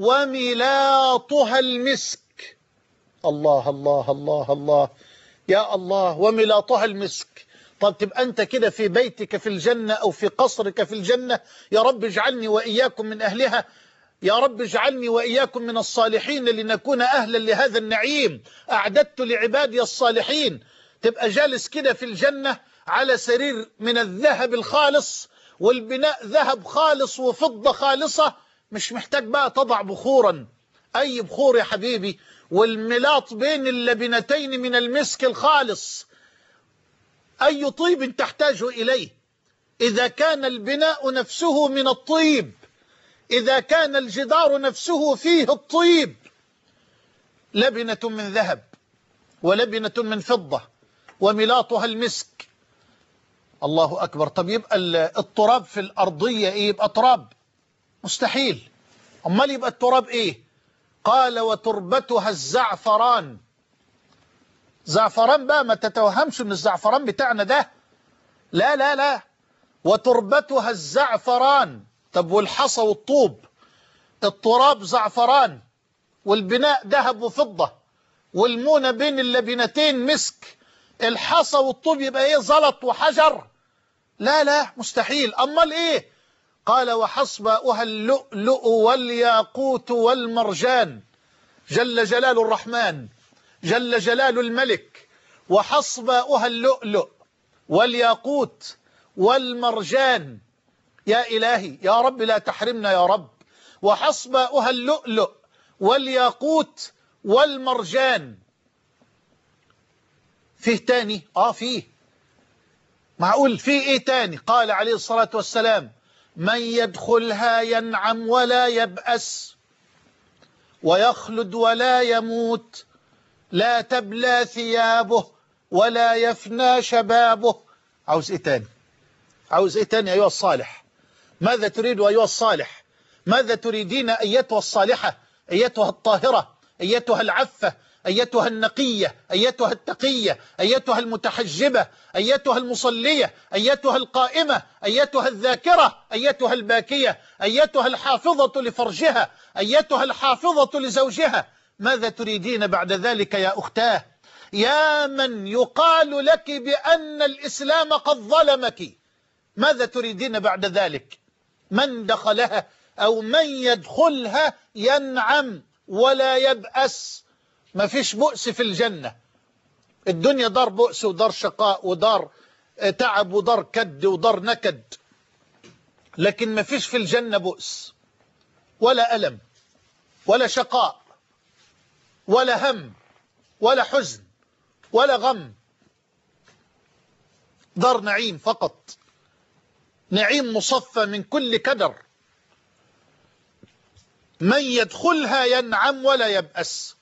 وملاطها المسك. الله الله الله الله يا الله، وملاطها المسك. طب تبقى أنت كده في بيتك في الجنة أو في قصرك في الجنة، يا رب اجعلني وإياكم من أهلها، يا رب اجعلني وإياكم من الصالحين لنكون أهلا لهذا النعيم أعددت لعبادي الصالحين. تبقى جالس كده في الجنة على سرير من الذهب الخالص، والبناء ذهب خالص وفضة خالصة، مش محتاج بقى تضع بخورا، أي بخور يا حبيبي، والملاط بين اللبنتين من المسك الخالص. أي طيب تحتاج إليه إذا كان البناء نفسه من الطيب، إذا كان الجدار نفسه فيه الطيب. لبنة من ذهب ولبنة من فضة وملاطها المسك. الله أكبر. طب يبقى التراب في الأرضية إيه؟ يبقى تراب؟ مستحيل. أمال يبقى التراب إيه؟ قال: وتربتها الزعفران. زعفران بقى، ما تتوهمش ان الزعفران بتاعنا ده، لا لا لا، وتربتها الزعفران. طب والحصى والطوب؟ التراب زعفران، والبناء ذهب وفضة، والمونة بين اللبنتين مسك. الحصى والطوب يبقى ايه؟ زلط وحجر؟ لا لا، مستحيل. امال ايه؟ قال: وحصباؤها اللؤلؤ والياقوت والمرجان. جل جلال الرحمن، جل جلال الملك. وحصباؤها اللؤلؤ والياقوت والمرجان. يا إلهي يا رب لا تحرمنا يا رب. وحصباؤها اللؤلؤ والياقوت والمرجان. فيه تاني؟ آه فيه. معقول فيه إيه تاني؟ قال عليه الصلاة والسلام: من يدخلها ينعم ولا يبأس ويخلد ولا يموت، لا تبلى ثيابه ولا يفنى شبابه. عاوز ايه تاني؟ عاوز ايه تاني ايها الصالح؟ ماذا تريد ايها الصالح؟ ماذا تريدين ايتها الصالحة، ايتها الطاهرة، ايتها العفة، ايتها النقية، ايتها التقية، ايتها المتحجبة، ايتها المصلية، ايتها القائمة، ايتها الذاكرة، ايتها الباكية، ايتها الحافظة لفرجها، ايتها الحافظة لزوجها. ماذا تريدين بعد ذلك يا أختاه؟ يا من يقال لك بأن الإسلام قد ظلمك، ماذا تريدين بعد ذلك؟ من دخلها أو من يدخلها ينعم ولا يبأس. ما فيش بؤس في الجنة. الدنيا دار بؤس ودار شقاء ودار تعب ودار كد ودار نكد، لكن ما فيش في الجنة بؤس ولا ألم ولا شقاء ولا هم ولا حزن ولا غم. دار نعيم فقط، نعيم مصفى من كل كدر. من يدخلها ينعم ولا يبأس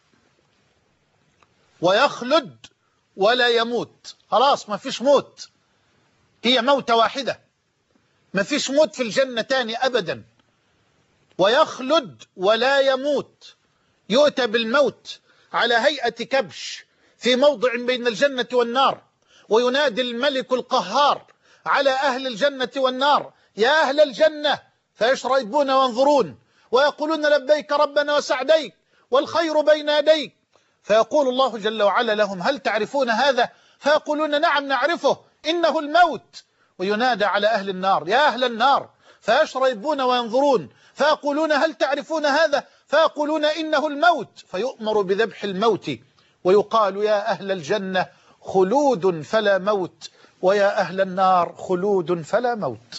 ويخلد ولا يموت. خلاص ما فيش موت، هي موتة واحدة، ما فيش موت في الجنة تاني أبدا. ويخلد ولا يموت. يؤتى بالموت على هيئة كبش في موضع بين الجنة والنار، وينادي الملك القهار على أهل الجنة والنار: يا أهل الجنة، فيشربون وينظرون ويقولون لبيك ربنا وسعديك والخير بين يديك. فيقول الله جل وعلا لهم: هل تعرفون هذا؟ فيقولون: نعم نعرفه، إنه الموت. وينادى على أهل النار: يا أهل النار، فيشربون وينظرون فيقولون: هل تعرفون هذا؟ فيقولون: إنه الموت. فيؤمر بذبح الموت ويقال: يا أهل الجنة خلود فلا موت، ويا أهل النار خلود فلا موت.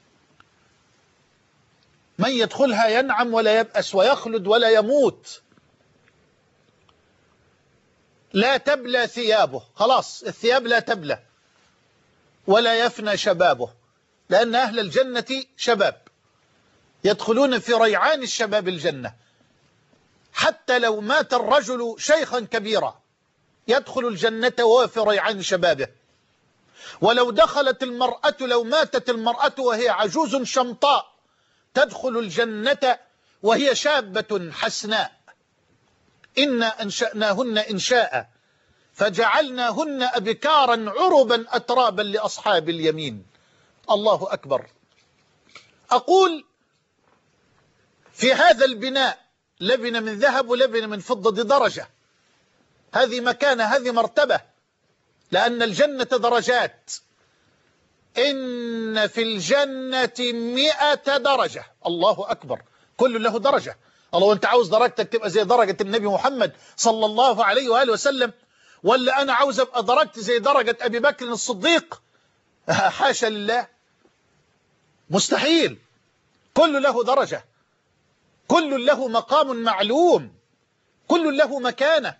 من يدخلها ينعم ولا يبأس ويخلد ولا يموت. لا تبلى ثيابه، خلاص الثياب لا تبلى، ولا يفنى شبابه، لأن أهل الجنة شباب يدخلون في ريعان الشباب الجنة. حتى لو مات الرجل شيخا كبيرا يدخل الجنة وهو في ريعان شبابه. ولو دخلت المرأة، لو ماتت المرأة وهي عجوز شمطاء تدخل الجنة وهي شابة حسناء. إنا أنشأناهن إنشاء فجعلناهن أبكارا عربا أترابا لأصحاب اليمين. الله أكبر. أقول في هذا البناء لبن من ذهب ولبن من فضة، دي درجة، هذه مكانة، هذه مرتبة، لأن الجنة درجات. إن في الجنة مئة درجة. الله أكبر. كل له درجة. الله، أنت عاوز درجتك تبقى زي درجة النبي محمد صلى الله عليه وآله وسلم، ولا أنا عاوز أبقى درجتي زي درجة أبي بكر الصديق؟ حاشا لله، مستحيل. كل له درجة، كل له مقام معلوم، كل له مكانة.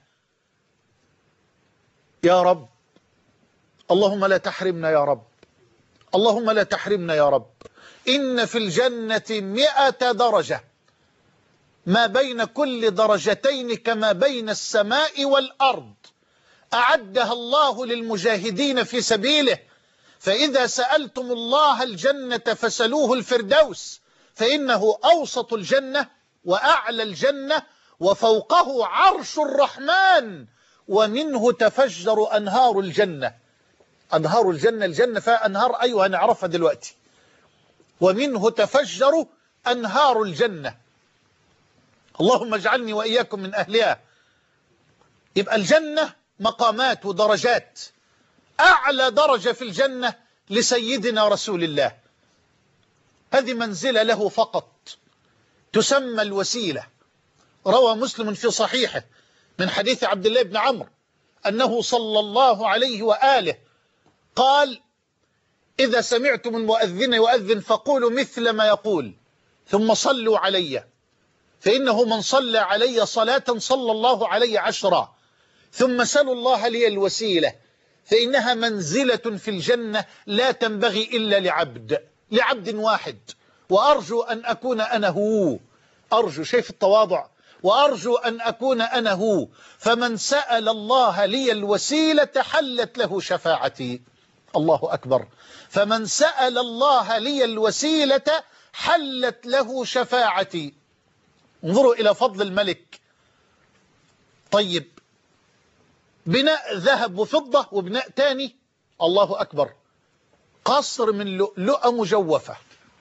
يا رب، اللهم لا تحرمنا يا رب، اللهم لا تحرمنا يا رب. إن في الجنة مئة درجة، ما بين كل درجتين كما بين السماء والأرض، أعدها الله للمجاهدين في سبيله. فإذا سألتم الله الجنة فسلوه الفردوس، فإنه أوسط الجنة وأعلى الجنة وفوقه عرش الرحمن، ومنه تفجر أنهار الجنة. أنهار الجنة، الجنة فيها أنهار، أيوة هنعرفها دلوقتي. ومنه تفجر أنهار الجنة. اللهم اجعلني وإياكم من أهلها. يبقى الجنة مقامات ودرجات. أعلى درجة في الجنة لسيدنا رسول الله، هذه منزلة له فقط، تسمى الوسيلة. روى مسلم في صحيحه من حديث عبد الله بن عمرو أنه صلى الله عليه وآله قال: إذا سمعتم المؤذن يؤذن فقولوا مثل ما يقول، ثم صلوا علي، فإنه من صلى علي صلاة صلى الله عليه عشرا، ثم سلوا الله لي الوسيلة، فإنها منزلة في الجنة لا تنبغي إلا لعبد، لعبد واحد، وأرجو أن أكون أنا هو. أرجو، شايف التواضع، وأرجو أن أكون أنا هو. فمن سأل الله لي الوسيلة حلت له شفاعتي. الله أكبر. فمن سأل الله لي الوسيلة حلت له شفاعتي. انظروا إلى فضل الملك. طيب، بناء ذهب وفضة وبناء تاني، الله أكبر، قصر من لؤلؤة مجوفة،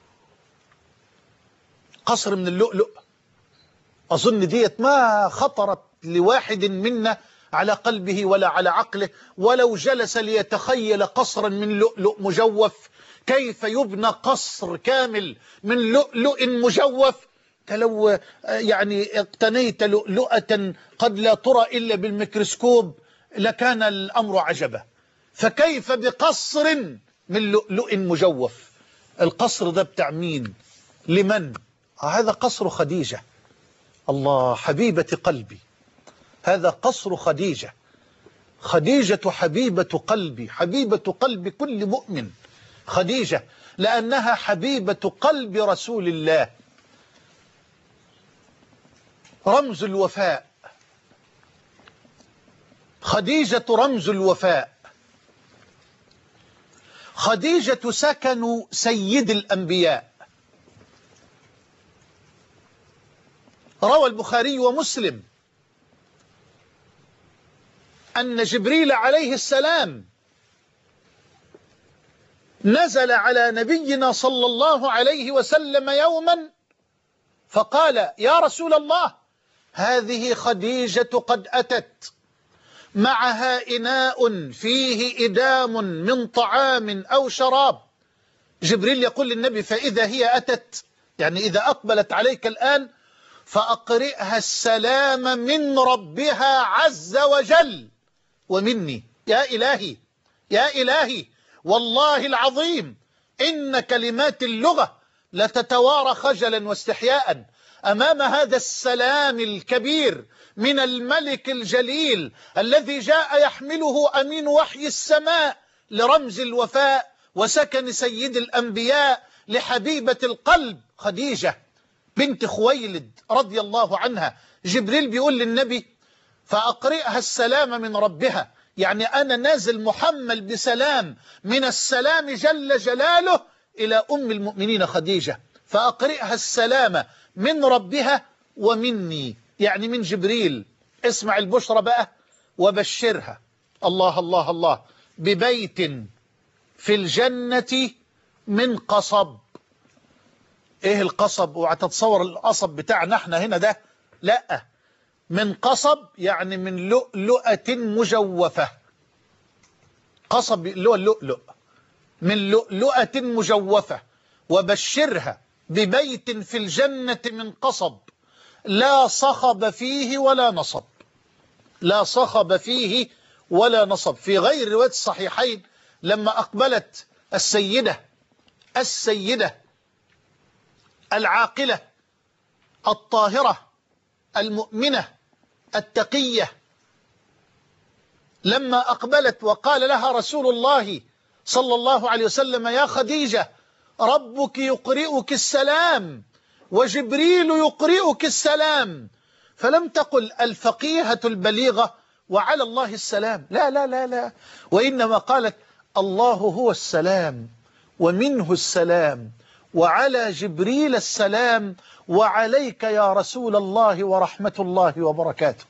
قصر من اللؤلؤ. أظن ديت ما خطرت لواحد منا على قلبه ولا على عقله، ولو جلس ليتخيل قصرا من لؤلؤ مجوف كيف يبنى قصر كامل من لؤلؤ مجوف؟ لو يعني اقتنيت لؤلؤة قد لا ترى إلا بالميكروسكوب لكان الأمر عجبا، فكيف بقصر من لؤلؤ مجوف؟ القصر ده بتاع مين؟ لمن؟ هذا قصر خديجة. الله، حبيبة قلبي، هذا قصر خديجة. خديجة حبيبة قلبي، حبيبة قلب كل مؤمن خديجة، لأنها حبيبة قلب رسول الله، رمز الوفاء. خديجة رمز الوفاء. خديجة سكن سيد الأنبياء. روى البخاري ومسلم أن جبريل عليه السلام نزل على نبينا صلى الله عليه وسلم يوما فقال: يا رسول الله، هذه خديجة قد أتت، معها إناء فيه إدام من طعام أو شراب. جبريل يقول للنبي: فإذا هي أتت، يعني إذا أقبلت عليك الآن، فأقرئها السلام من ربها عز وجل ومني. يا إلهي، يا إلهي، والله العظيم إن كلمات اللغة لتتوارى خجلا واستحياء أمام هذا السلام الكبير من الملك الجليل الذي جاء يحمله أمين وحي السماء لرمز الوفاء وسكن سيد الأنبياء لحبيبة القلب خديجة بنت خويلد رضي الله عنها. جبريل بيقول للنبي: فأقرئها السلام من ربها، يعني أنا نازل محمل بسلام من السلام جل جلاله إلى أم المؤمنين خديجة، فأقرئها السلام من ربها ومني، يعني من جبريل. اسمع البشرى بقى: وبشرها، الله الله الله، ببيت في الجنة من قصب. ايه القصب؟ وهتتصور القصب بتاعنا احنا هنا ده، لا، من قصب يعني من لؤلؤة مجوفة. قصب اللي هو اللؤلؤ، من لؤلؤة مجوفة. وبشرها ببيت في الجنة من قصب لا صخب فيه ولا نصب. لا صخب فيه ولا نصب. في غير رواية الصحيحين لما أقبلت السيدة السيدة العاقلة الطاهرة المؤمنة التقية، لما أقبلت وقال لها رسول الله صلى الله عليه وسلم: يا خديجة، ربك يقرئك السلام وجبريل يقرئك السلام، فلم تقل الفقيهة البليغة وعلى الله السلام، لا لا لا لا، وإنما قالت: الله هو السلام ومنه السلام وعلى جبريل السلام وعليك يا رسول الله ورحمة الله وبركاته.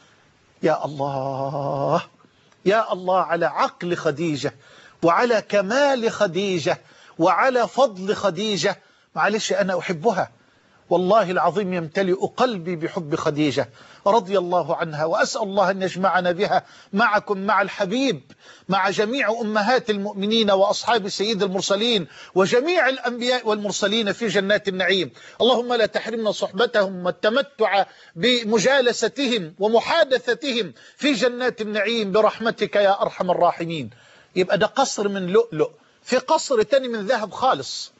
يا الله، يا الله على عقل خديجة وعلى كمال خديجة وعلى فضل خديجة. معلش أنا أحبها والله العظيم، يمتلئ قلبي بحب خديجة رضي الله عنها، وأسأل الله أن يجمعنا بها معكم مع الحبيب، مع جميع أمهات المؤمنين وأصحاب سيد المرسلين وجميع الأنبياء والمرسلين في جنات النعيم. اللهم لا تحرمنا صحبتهم والتمتع بمجالستهم ومحادثتهم في جنات النعيم برحمتك يا أرحم الراحمين. يبقى ده قصر من لؤلؤ. في قصر تاني من ذهب خالص: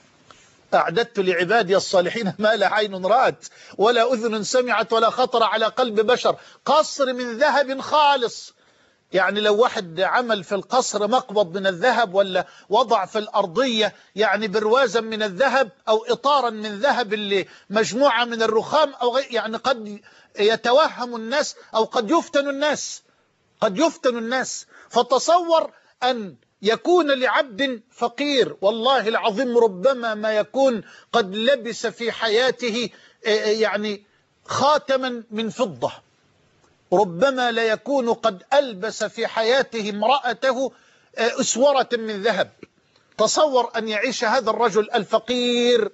أعددت لعبادي الصالحين ما لا عين رأت ولا أذن سمعت ولا خطر على قلب بشر. قصر من ذهب خالص، يعني لو واحد عمل في القصر مقبض من الذهب ولا وضع في الأرضية يعني بروازا من الذهب أو إطارا من ذهب اللي مجموعة من الرخام أو غير، يعني قد يتوهم الناس أو قد يفتن الناس قد يفتن الناس. فتصور أن يكون لعبد فقير، والله العظيم ربما ما يكون قد لبس في حياته يعني خاتما من فضة، ربما لا يكون قد ألبس في حياته امرأته أسورة من ذهب. تصور أن يعيش هذا الرجل الفقير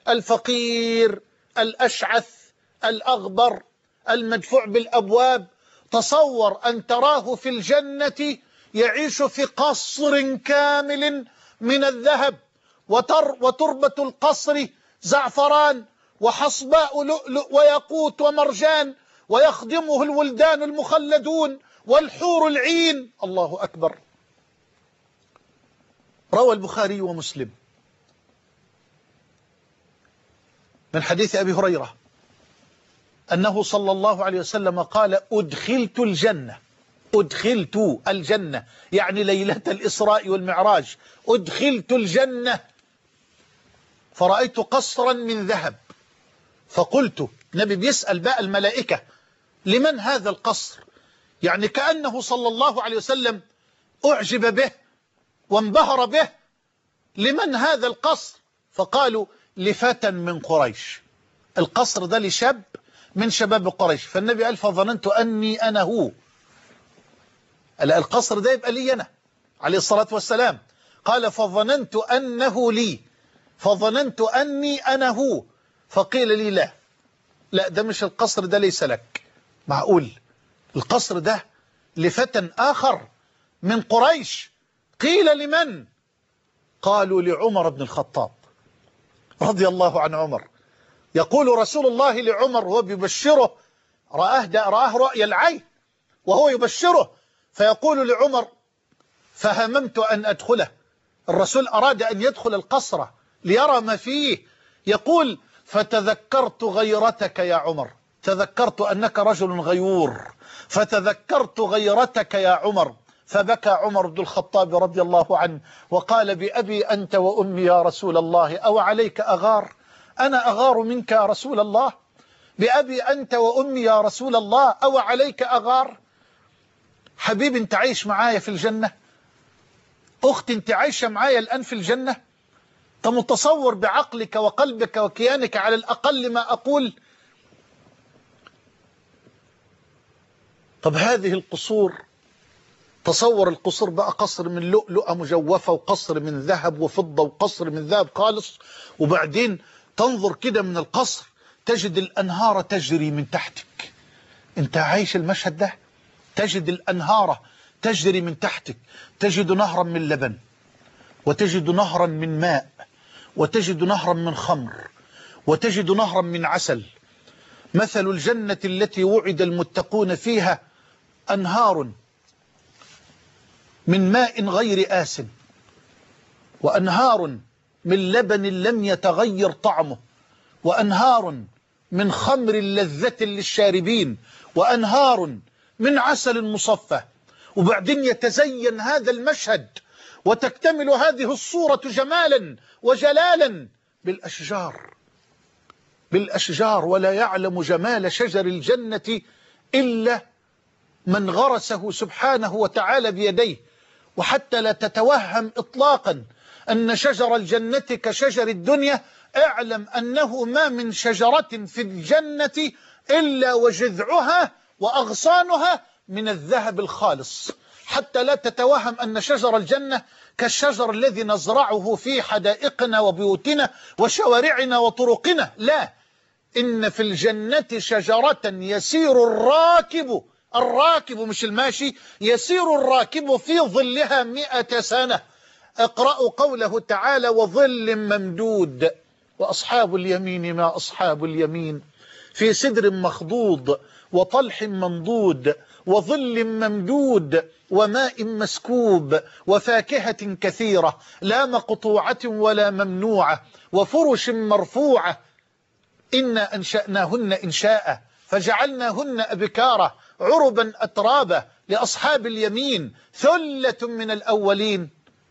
الفقير الأشعث الأغبر المدفوع بالأبواب، تصور أن تراه في الجنة يعيش في قصر كامل من الذهب، وتر وتربة القصر زعفران، وحصباء لؤلؤ وياقوت ومرجان، ويخدمه الولدان المخلدون والحور العين. الله أكبر. روى البخاري ومسلم من حديث أبي هريرة أنه صلى الله عليه وسلم قال: أدخلت الجنة، أدخلت الجنة، يعني ليلة الإسراء والمعراج، أدخلت الجنة فرأيت قصرا من ذهب، فقلت، النبي بيسأل بقى الملائكة: لمن هذا القصر؟ يعني كأنه صلى الله عليه وسلم أعجب به وانبهر به. لمن هذا القصر؟ فقالوا: لفتى من قريش. القصر ده لشاب من شباب قريش. فالنبي قال: فظننت أني أنا هو. القصر ده يبقى لي أنا عليه الصلاة والسلام. قال: فظننت أنه لي، فظننت أني أنا هو. فقيل لي: لا لا، ده مش القصر ده، ليس لك. معقول القصر ده لفتى آخر من قريش. قيل: لمن؟ قالوا: لعمر بن الخطاب رضي الله عن عمر. يقول رسول الله لعمر وهو بيبشره، رآه, رآه رؤيا العين وهو يبشره، فيقول لعمر: فهممت أن أدخله. الرسول أراد أن يدخل القصر ليرى ما فيه. يقول: فتذكرت غيرتك يا عمر، تذكرت أنك رجل غيور، فتذكرت غيرتك يا عمر. فبكى عمر بن الخطاب رضي الله عنه وقال: بأبي أنت وأمي يا رسول الله، أو عليك أغار؟ أنا أغار منك يا رسول الله؟ بأبي أنت وأمي يا رسول الله، أو عليك أغار؟ حبيبي أنت عايش معايا في الجنة، أختي أنت عايشة معايا الآن في الجنة، أنت متصور بعقلك وقلبك وكيانك على الأقل ما أقول؟ طب هذه القصور، تصور القصر بقى قصر من لؤلؤة مجوفة، وقصر من ذهب وفضة، وقصر من ذهب خالص، وبعدين تنظر كده من القصر تجد الأنهار تجري من تحتك. أنت عايش المشهد ده، تجد الأنهار تجري من تحتك، تجد نهرا من لبن، وتجد نهرا من ماء، وتجد نهرا من خمر، وتجد نهرا من عسل. مثل الجنة التي وعد المتقون فيها: أنهار من ماء غير آس، وأنهار من لبن لم يتغير طعمه، وأنهار من خمر لذة للشاربين، وأنهار من عسل مصفى. وبعدين يتزين هذا المشهد وتكتمل هذه الصورة جمالا وجلالا بالأشجار، بالأشجار. ولا يعلم جمال شجر الجنة إلا من غرسه سبحانه وتعالى بيديه. وحتى لا تتوهم إطلاقا أن شجر الجنة كشجر الدنيا، اعلم أنه ما من شجرة في الجنة إلا وجذعها وأغصانها من الذهب الخالص. حتى لا تتوهم أن شجر الجنة كالشجر الذي نزرعه في حدائقنا وبيوتنا وشوارعنا وطرقنا. لا، إن في الجنة شجرة يسير الراكب، الراكب مش الماشي، يسير الراكب في ظلها مئة سنة. اقرأوا قوله تعالى: وظل ممدود. وأصحاب اليمين ما أصحاب اليمين، في سدر مخضود وطلح منضود وظل ممدود وماء مسكوب وفاكهة كثيرة لا مقطوعة ولا ممنوعة وفرش مرفوعة. إنا أنشأناهن إنشاء فجعلناهن أبكارا عربا أترابا لأصحاب اليمين ثلة من الأولين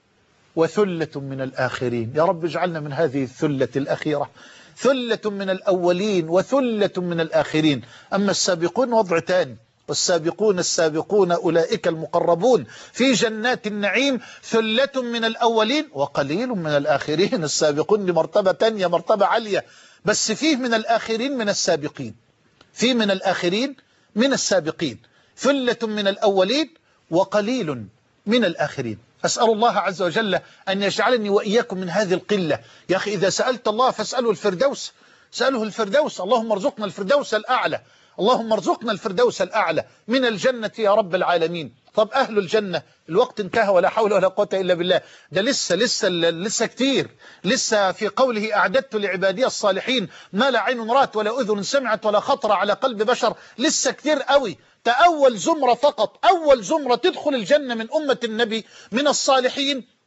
وثلة من الآخرين. يا رب اجعلنا من هذه الثلة الأخيرة، ثلة من الأولين وثلة من الآخرين. أما السابقون وضع تاني، والسابقون السابقون أولئك المقربون في جنات النعيم، ثلة من الأولين وقليل من الآخرين. السابقون لمرتبة تانية، مرتبة عالية، بس فيه من الآخرين من السابقين، فيه من الآخرين من السابقين، ثلة من الأولين وقليل من الآخرين. أسأل الله عز وجل أن يجعلني وإياكم من هذه القلة. يا أخي إذا سألت الله فاسأله الفردوس، سأله الفردوس. اللهم ارزقنا الفردوس الأعلى، اللهم ارزقنا الفردوس الأعلى من الجنة يا رب العالمين. طب أهل الجنة الوقت انتهى ولا حول ولا قوة إلا بالله. ده لسه لسه لسه كتير. لسه في قوله أعددت لعبادي الصالحين ما لا عين رأت ولا أذن سمعت ولا خطر على قلب بشر. لسه كتير قوي. تأول زمرة فقط، أول زمرة تدخل الجنة من أمة النبي من الصالحين،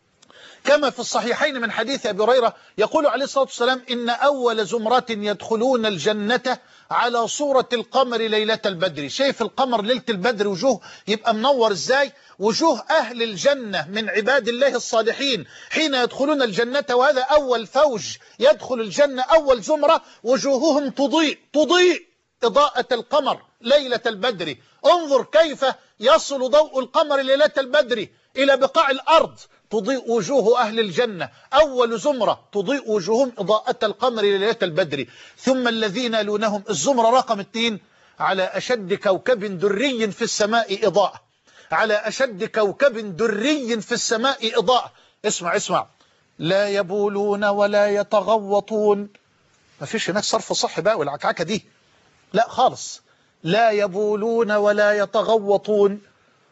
كما في الصحيحين من حديث أبي هريرة يقول عليه الصلاة والسلام إن أول زمرة يدخلون الجنة على صورة القمر ليلة البدر. شايف القمر ليلة البدر وجوه يبقى منور إزاي؟ وجوه أهل الجنة من عباد الله الصالحين حين يدخلون الجنة، وهذا أول فوج يدخل الجنة، أول زمرة وجوههم تضيء تضيء إضاءة القمر ليلة البدر. انظر كيف يصل ضوء القمر ليلة البدر إلى بقاع الأرض، تضيء وجوه أهل الجنة. أول زمرة تضيء وجوههم إضاءة القمر ليلة البدر. ثم الذين يلونهم الزمرة رقم اثنين على أشد كوكب دري في السماء إضاءة، على أشد كوكب دري في السماء إضاءة. اسمع اسمع، لا يبولون ولا يتغوطون. ما فيش هناك صرف صح بقى والعكعكة دي، لا خالص. لا يبولون ولا يتغوطون،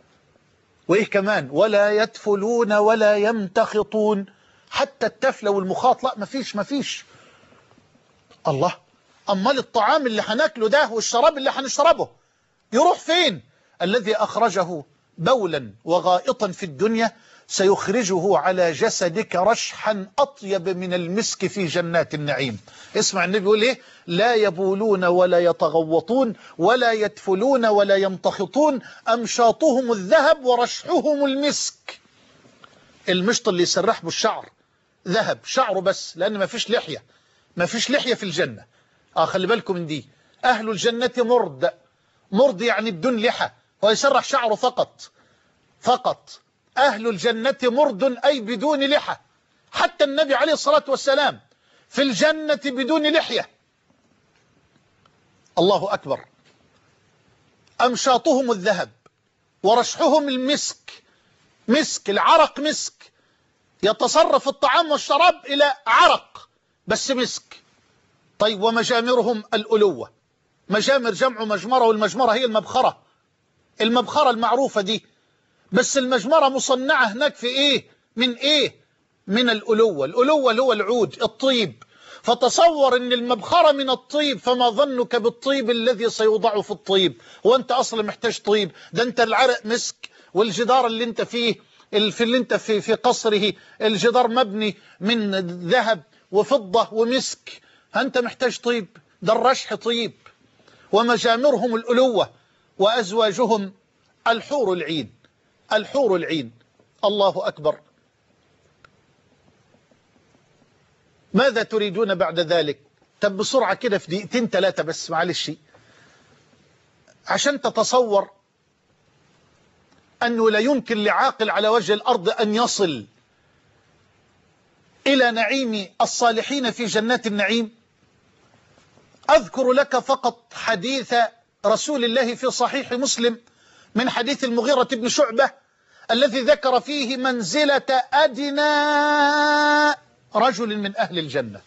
وإيه كمان؟ ولا يتفلون ولا يمتخطون. حتى التفلة والمخاط لا، مفيش مفيش. الله، أمال الطعام اللي هناكله ده والشراب اللي هنشربه يروح فين؟ الذي أخرجه بولا وغائطا في الدنيا سيخرجه على جسدك رشحا أطيب من المسك في جنات النعيم. اسمع النبي يقول إيه؟ لا يبولون ولا يتغوطون ولا يتفلون ولا يمتخطون أمشاطهم الذهب ورشحهم المسك. المشط اللي يسرح بالشعر ذهب، شعره بس، لأن ما فيش لحية، ما فيش لحية في الجنة. آه خلي بالكم من دي. أهل الجنة مرد، مرد يعني بدون لحى، ويسرح شعره فقط فقط. أهل الجنة مرد أي بدون لحى. حتى النبي عليه الصلاة والسلام في الجنة بدون لحية. الله أكبر. أمشاطهم الذهب ورشحهم المسك، مسك، العرق مسك، يتصرف الطعام والشراب إلى عرق بس مسك. طيب ومجامرهم الألوة. مجامر جمع مجمرة، والمجمرة هي المبخرة، المبخرة المعروفة دي. بس المجمرة مصنعة هناك في إيه؟ من إيه؟ من الألوة. الألوة اللي هو العود، الطيب. فتصور أن المبخرة من الطيب، فما ظنك بالطيب الذي سيوضع في الطيب؟ وأنت أصلا محتاج طيب، ده أنت العرق مسك، والجدار اللي أنت فيه في اللي أنت في في قصره الجدار مبني من ذهب وفضة ومسك. أنت محتاج طيب، ده الرشح طيب. ومجامرهم الألوة وأزواجهم الحور العين، الحور العين. الله أكبر. ماذا تريدون بعد ذلك؟ طب بسرعة كده في دقيقتين ثلاثة بس معلش، عشان تتصور أنه لا يمكن لعاقل على وجه الأرض أن يصل إلى نعيم الصالحين في جنات النعيم. أذكر لك فقط حديث رسول الله في صحيح مسلم من حديث المغيرة بن شعبة الذي ذكر فيه منزلة أدنى رجل من أهل الجنة،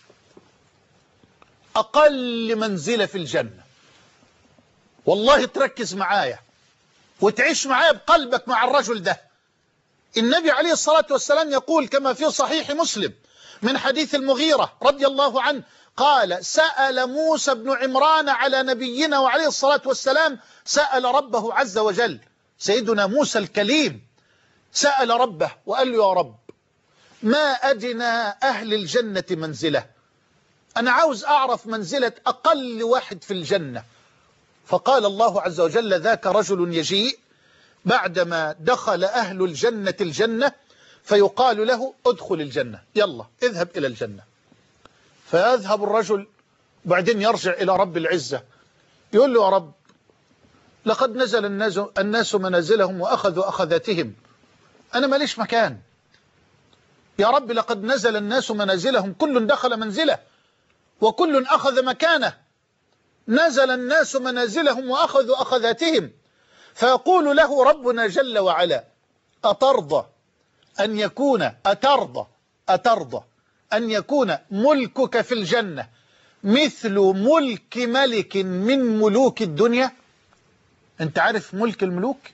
أقل منزلة في الجنة. والله تركز معايا وتعيش معايا بقلبك مع الرجل ده. النبي عليه الصلاة والسلام يقول كما في صحيح مسلم من حديث المغيرة رضي الله عنه قال: سأل موسى بن عمران على نبينا وعليه الصلاة والسلام، سأل ربه عز وجل، سيدنا موسى الكليم سأل ربه وقال له: يا رب، ما أدنى أهل الجنة منزلة، أنا عاوز أعرف منزلة أقل واحد في الجنة. فقال الله عز وجل: ذاك رجل يجيء بعدما دخل أهل الجنة الجنة فيقال له: ادخل الجنة، يلا اذهب إلى الجنة. فيذهب الرجل وبعدين يرجع إلى رب العزة يقول له: يا رب، لقد نزل الناس منازلهم وأخذوا أخذاتهم، أنا ماليش مكان. يا رب، لقد نزل الناس منازلهم، كل دخل منزله وكل أخذ مكانه. نزل الناس منازلهم وأخذوا أخذاتهم. فيقول له ربنا جل وعلا: أترضى أن يكون أترضى أترضى أن يكون ملكك في الجنة مثل ملك ملك من ملوك الدنيا؟ أنت عارف ملك الملوك؟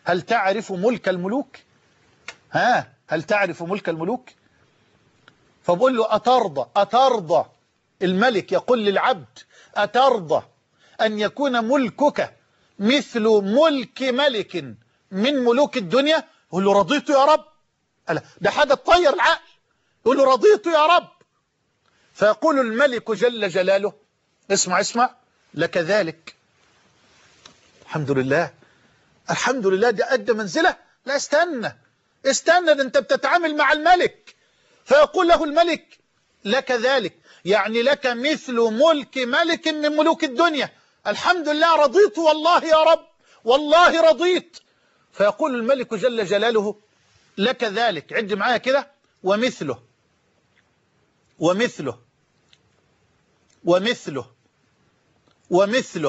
هل تعرف ملك الملوك؟ ها هل تعرف ملك الملوك؟ فبقول له أترضى أترضى الملك يقول للعبد أترضى أن يكون ملكك مثل ملك ملك من ملوك الدنيا؟ يقول له رضيت يا رب. ألا ده حاجة تطير العقل. يقول له رضيت يا رب. فيقول الملك جل جلاله اسمع اسمع لك ذلك. الحمد لله الحمد لله ده أدى منزله. لا استنى استنى ده أنت بتتعامل مع الملك. فيقول له الملك لك ذلك، يعني لك مثل ملك ملك من ملوك الدنيا. الحمد لله رضيت والله يا رب والله رضيت. فيقول الملك جل جلاله لك ذلك، عد معايا كده، ومثله ومثله ومثله ومثله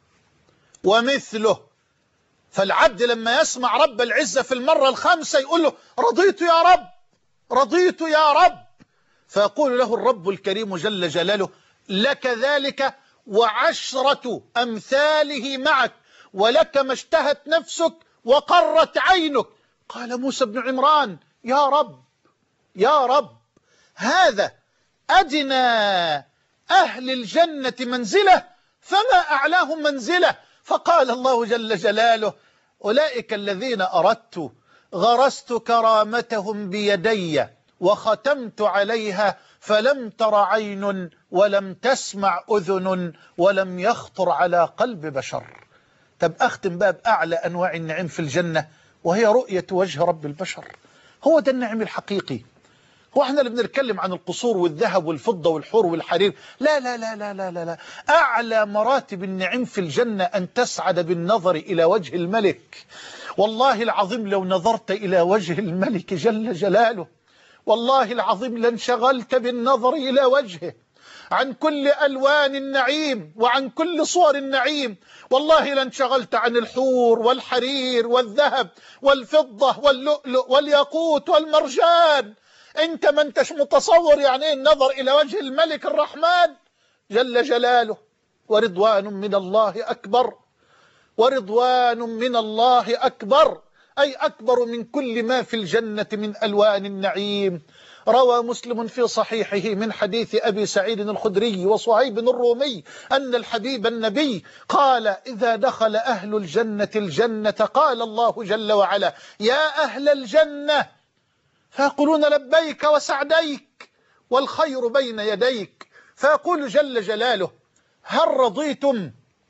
ومثله. فالعبد لما يسمع رب العزة في المرة الخامسة يقول له رضيت يا رب رضيت يا رب. فيقول له الرب الكريم جل جلاله لك ذلك وعشرة أمثاله معك ولك ما اشتهت نفسك وقرت عينك. قال موسى بن عمران يا رب يا رب هذا أدنى أهل الجنة منزلة فما أعلاهم منزلة. فقال الله جل جلاله أولئك الذين أردت غرست كرامتهم بيدي وختمت عليها فلم تر عين ولم تسمع أذن ولم يخطر على قلب بشر. طب أختم بقى بأعلى أنواع النعيم في الجنة وهي رؤية وجه رب البشر. هو ده النعيم الحقيقي. هو احنا اللي بنتكلم عن القصور والذهب والفضة والحور والحرير. لا لا لا لا لا لا لا. أعلى مراتب النعيم في الجنة أن تسعد بالنظر إلى وجه الملك. والله العظيم لو نظرت إلى وجه الملك جل جلاله والله العظيم لانشغلت بالنظر إلى وجهه عن كل ألوان النعيم وعن كل صور النعيم. والله لانشغلت عن الحور والحرير والذهب والفضة واللؤلؤ والياقوت والمرجان. انت ما انتش متصور يعني ايه النظر إلى وجه الملك الرحمن جل جلاله. ورضوان من الله أكبر ورضوان من الله أكبر، أي أكبر من كل ما في الجنة من ألوان النعيم. روى مسلم في صحيحه من حديث أبي سعيد الخدري وصهيب الرومي أن الحبيب النبي قال إذا دخل أهل الجنة الجنة قال الله جل وعلا يا أهل الجنة، فيقولون لبيك وسعديك والخير بين يديك. فيقول جل جلاله هل رضيتم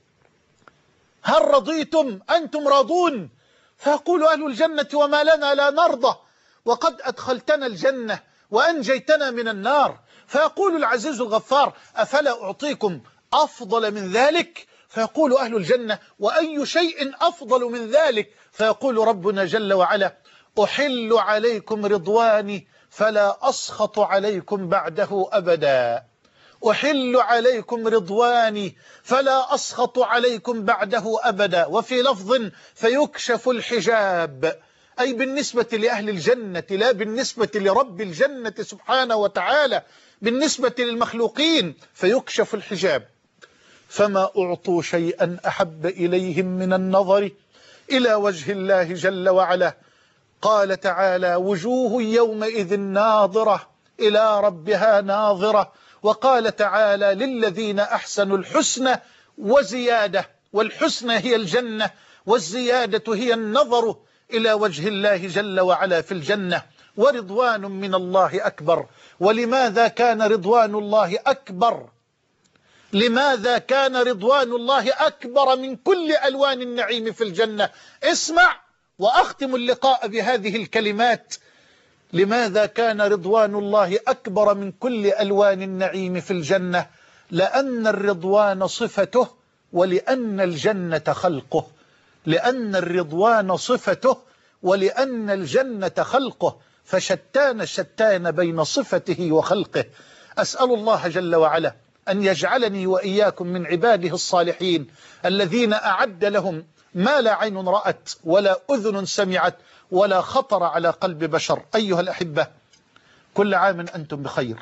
هل رضيتم أنتم راضون؟ فيقول أهل الجنة وما لنا لا نرضى وقد أدخلتنا الجنة وأنجيتنا من النار. فيقول العزيز الغفار أفلا أعطيكم أفضل من ذلك؟ فيقول أهل الجنة وأي شيء أفضل من ذلك؟ فيقول ربنا جل وعلا أحل عليكم رضواني فلا أسخط عليكم بعده أبدا. أحل عليكم رضواني فلا أسخط عليكم بعده أبدا. وفي لفظ فيكشف الحجاب، أي بالنسبة لأهل الجنة لا بالنسبة لرب الجنة سبحانه وتعالى، بالنسبة للمخلوقين فيكشف الحجاب. فما أعطوا شيئا أحب إليهم من النظر إلى وجه الله جل وعلا. قال تعالى وجوه يومئذ ناظرة إلى ربها ناظرة. وقال تعالى للذين أحسنوا الحسنى وزيادة، والحسنى هي الجنة والزيادة هي النظر إلى وجه الله جل وعلا في الجنة. ورضوان من الله أكبر. ولماذا كان رضوان الله أكبر؟ لماذا كان رضوان الله أكبر من كل ألوان النعيم في الجنة؟ اسمع وأختم اللقاء بهذه الكلمات. لماذا كان رضوان الله أكبر من كل ألوان النعيم في الجنة؟ لأن الرضوان صفته ولأن الجنة خلقه. لأن الرضوان صفته ولأن الجنة خلقه، فشتان شتان بين صفته وخلقه. أسأل الله جل وعلا أن يجعلني وإياكم من عباده الصالحين الذين أعد لهم ما لا عين رأت ولا أذن سمعت ولا خطر على قلب بشر. أيها الأحبة، كل عام أنتم بخير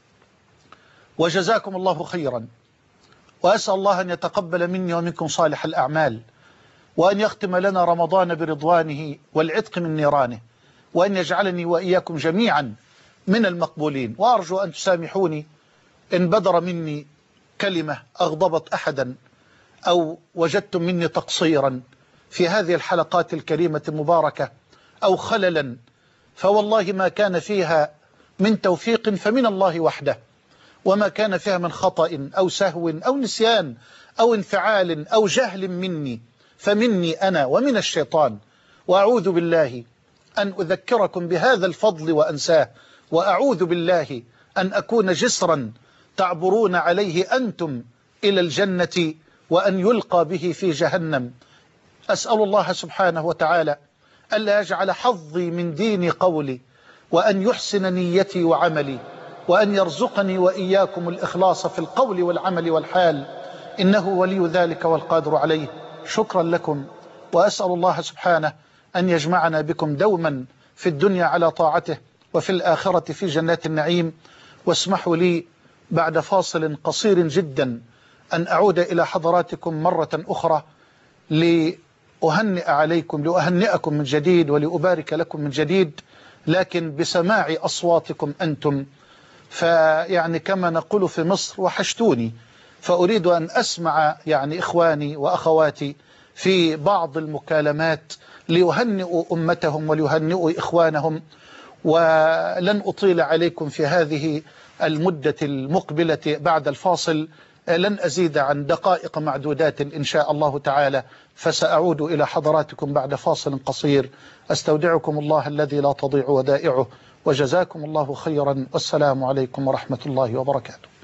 وجزاكم الله خيرا، وأسأل الله أن يتقبل مني ومنكم صالح الأعمال. وأن يختم لنا رمضان برضوانه والعتق من نيرانه، وأن يجعلني وإياكم جميعا من المقبولين. وأرجو أن تسامحوني إن بدر مني كلمة أغضبت أحدا أو وجدتم مني تقصيرا في هذه الحلقات الكريمة المباركة أو خللا، فوالله ما كان فيها من توفيق فمن الله وحده، وما كان فيها من خطأ أو سهو أو نسيان أو انفعال أو جهل مني فمني أنا ومن الشيطان. وأعوذ بالله أن أذكركم بهذا الفضل وأنساه، وأعوذ بالله أن أكون جسرا تعبرون عليه أنتم إلى الجنة وأن يلقى به في جهنم. أسأل الله سبحانه وتعالى ألا يجعل حظي من ديني قولي، وأن يحسن نيتي وعملي، وأن يرزقني وإياكم الإخلاص في القول والعمل والحال، إنه ولي ذلك والقادر عليه. شكرا لكم، وأسأل الله سبحانه أن يجمعنا بكم دوما في الدنيا على طاعته وفي الآخرة في جنات النعيم. واسمحوا لي بعد فاصل قصير جدا أن أعود إلى حضراتكم مرة أخرى لأهنئ عليكم لأهنئكم من جديد ولأبارك لكم من جديد، لكن بسماع أصواتكم أنتم. فيعني كما نقول في مصر وحشتوني، فأريد أن أسمع يعني إخواني وأخواتي في بعض المكالمات ليهنئوا أمتهم وليهنئوا إخوانهم. ولن أطيل عليكم في هذه المدة المقبلة بعد الفاصل، لن أزيد عن دقائق معدودات إن شاء الله تعالى، فسأعود إلى حضراتكم بعد فاصل قصير. أستودعكم الله الذي لا تضيع ودائعه، وجزاكم الله خيرا، والسلام عليكم ورحمة الله وبركاته.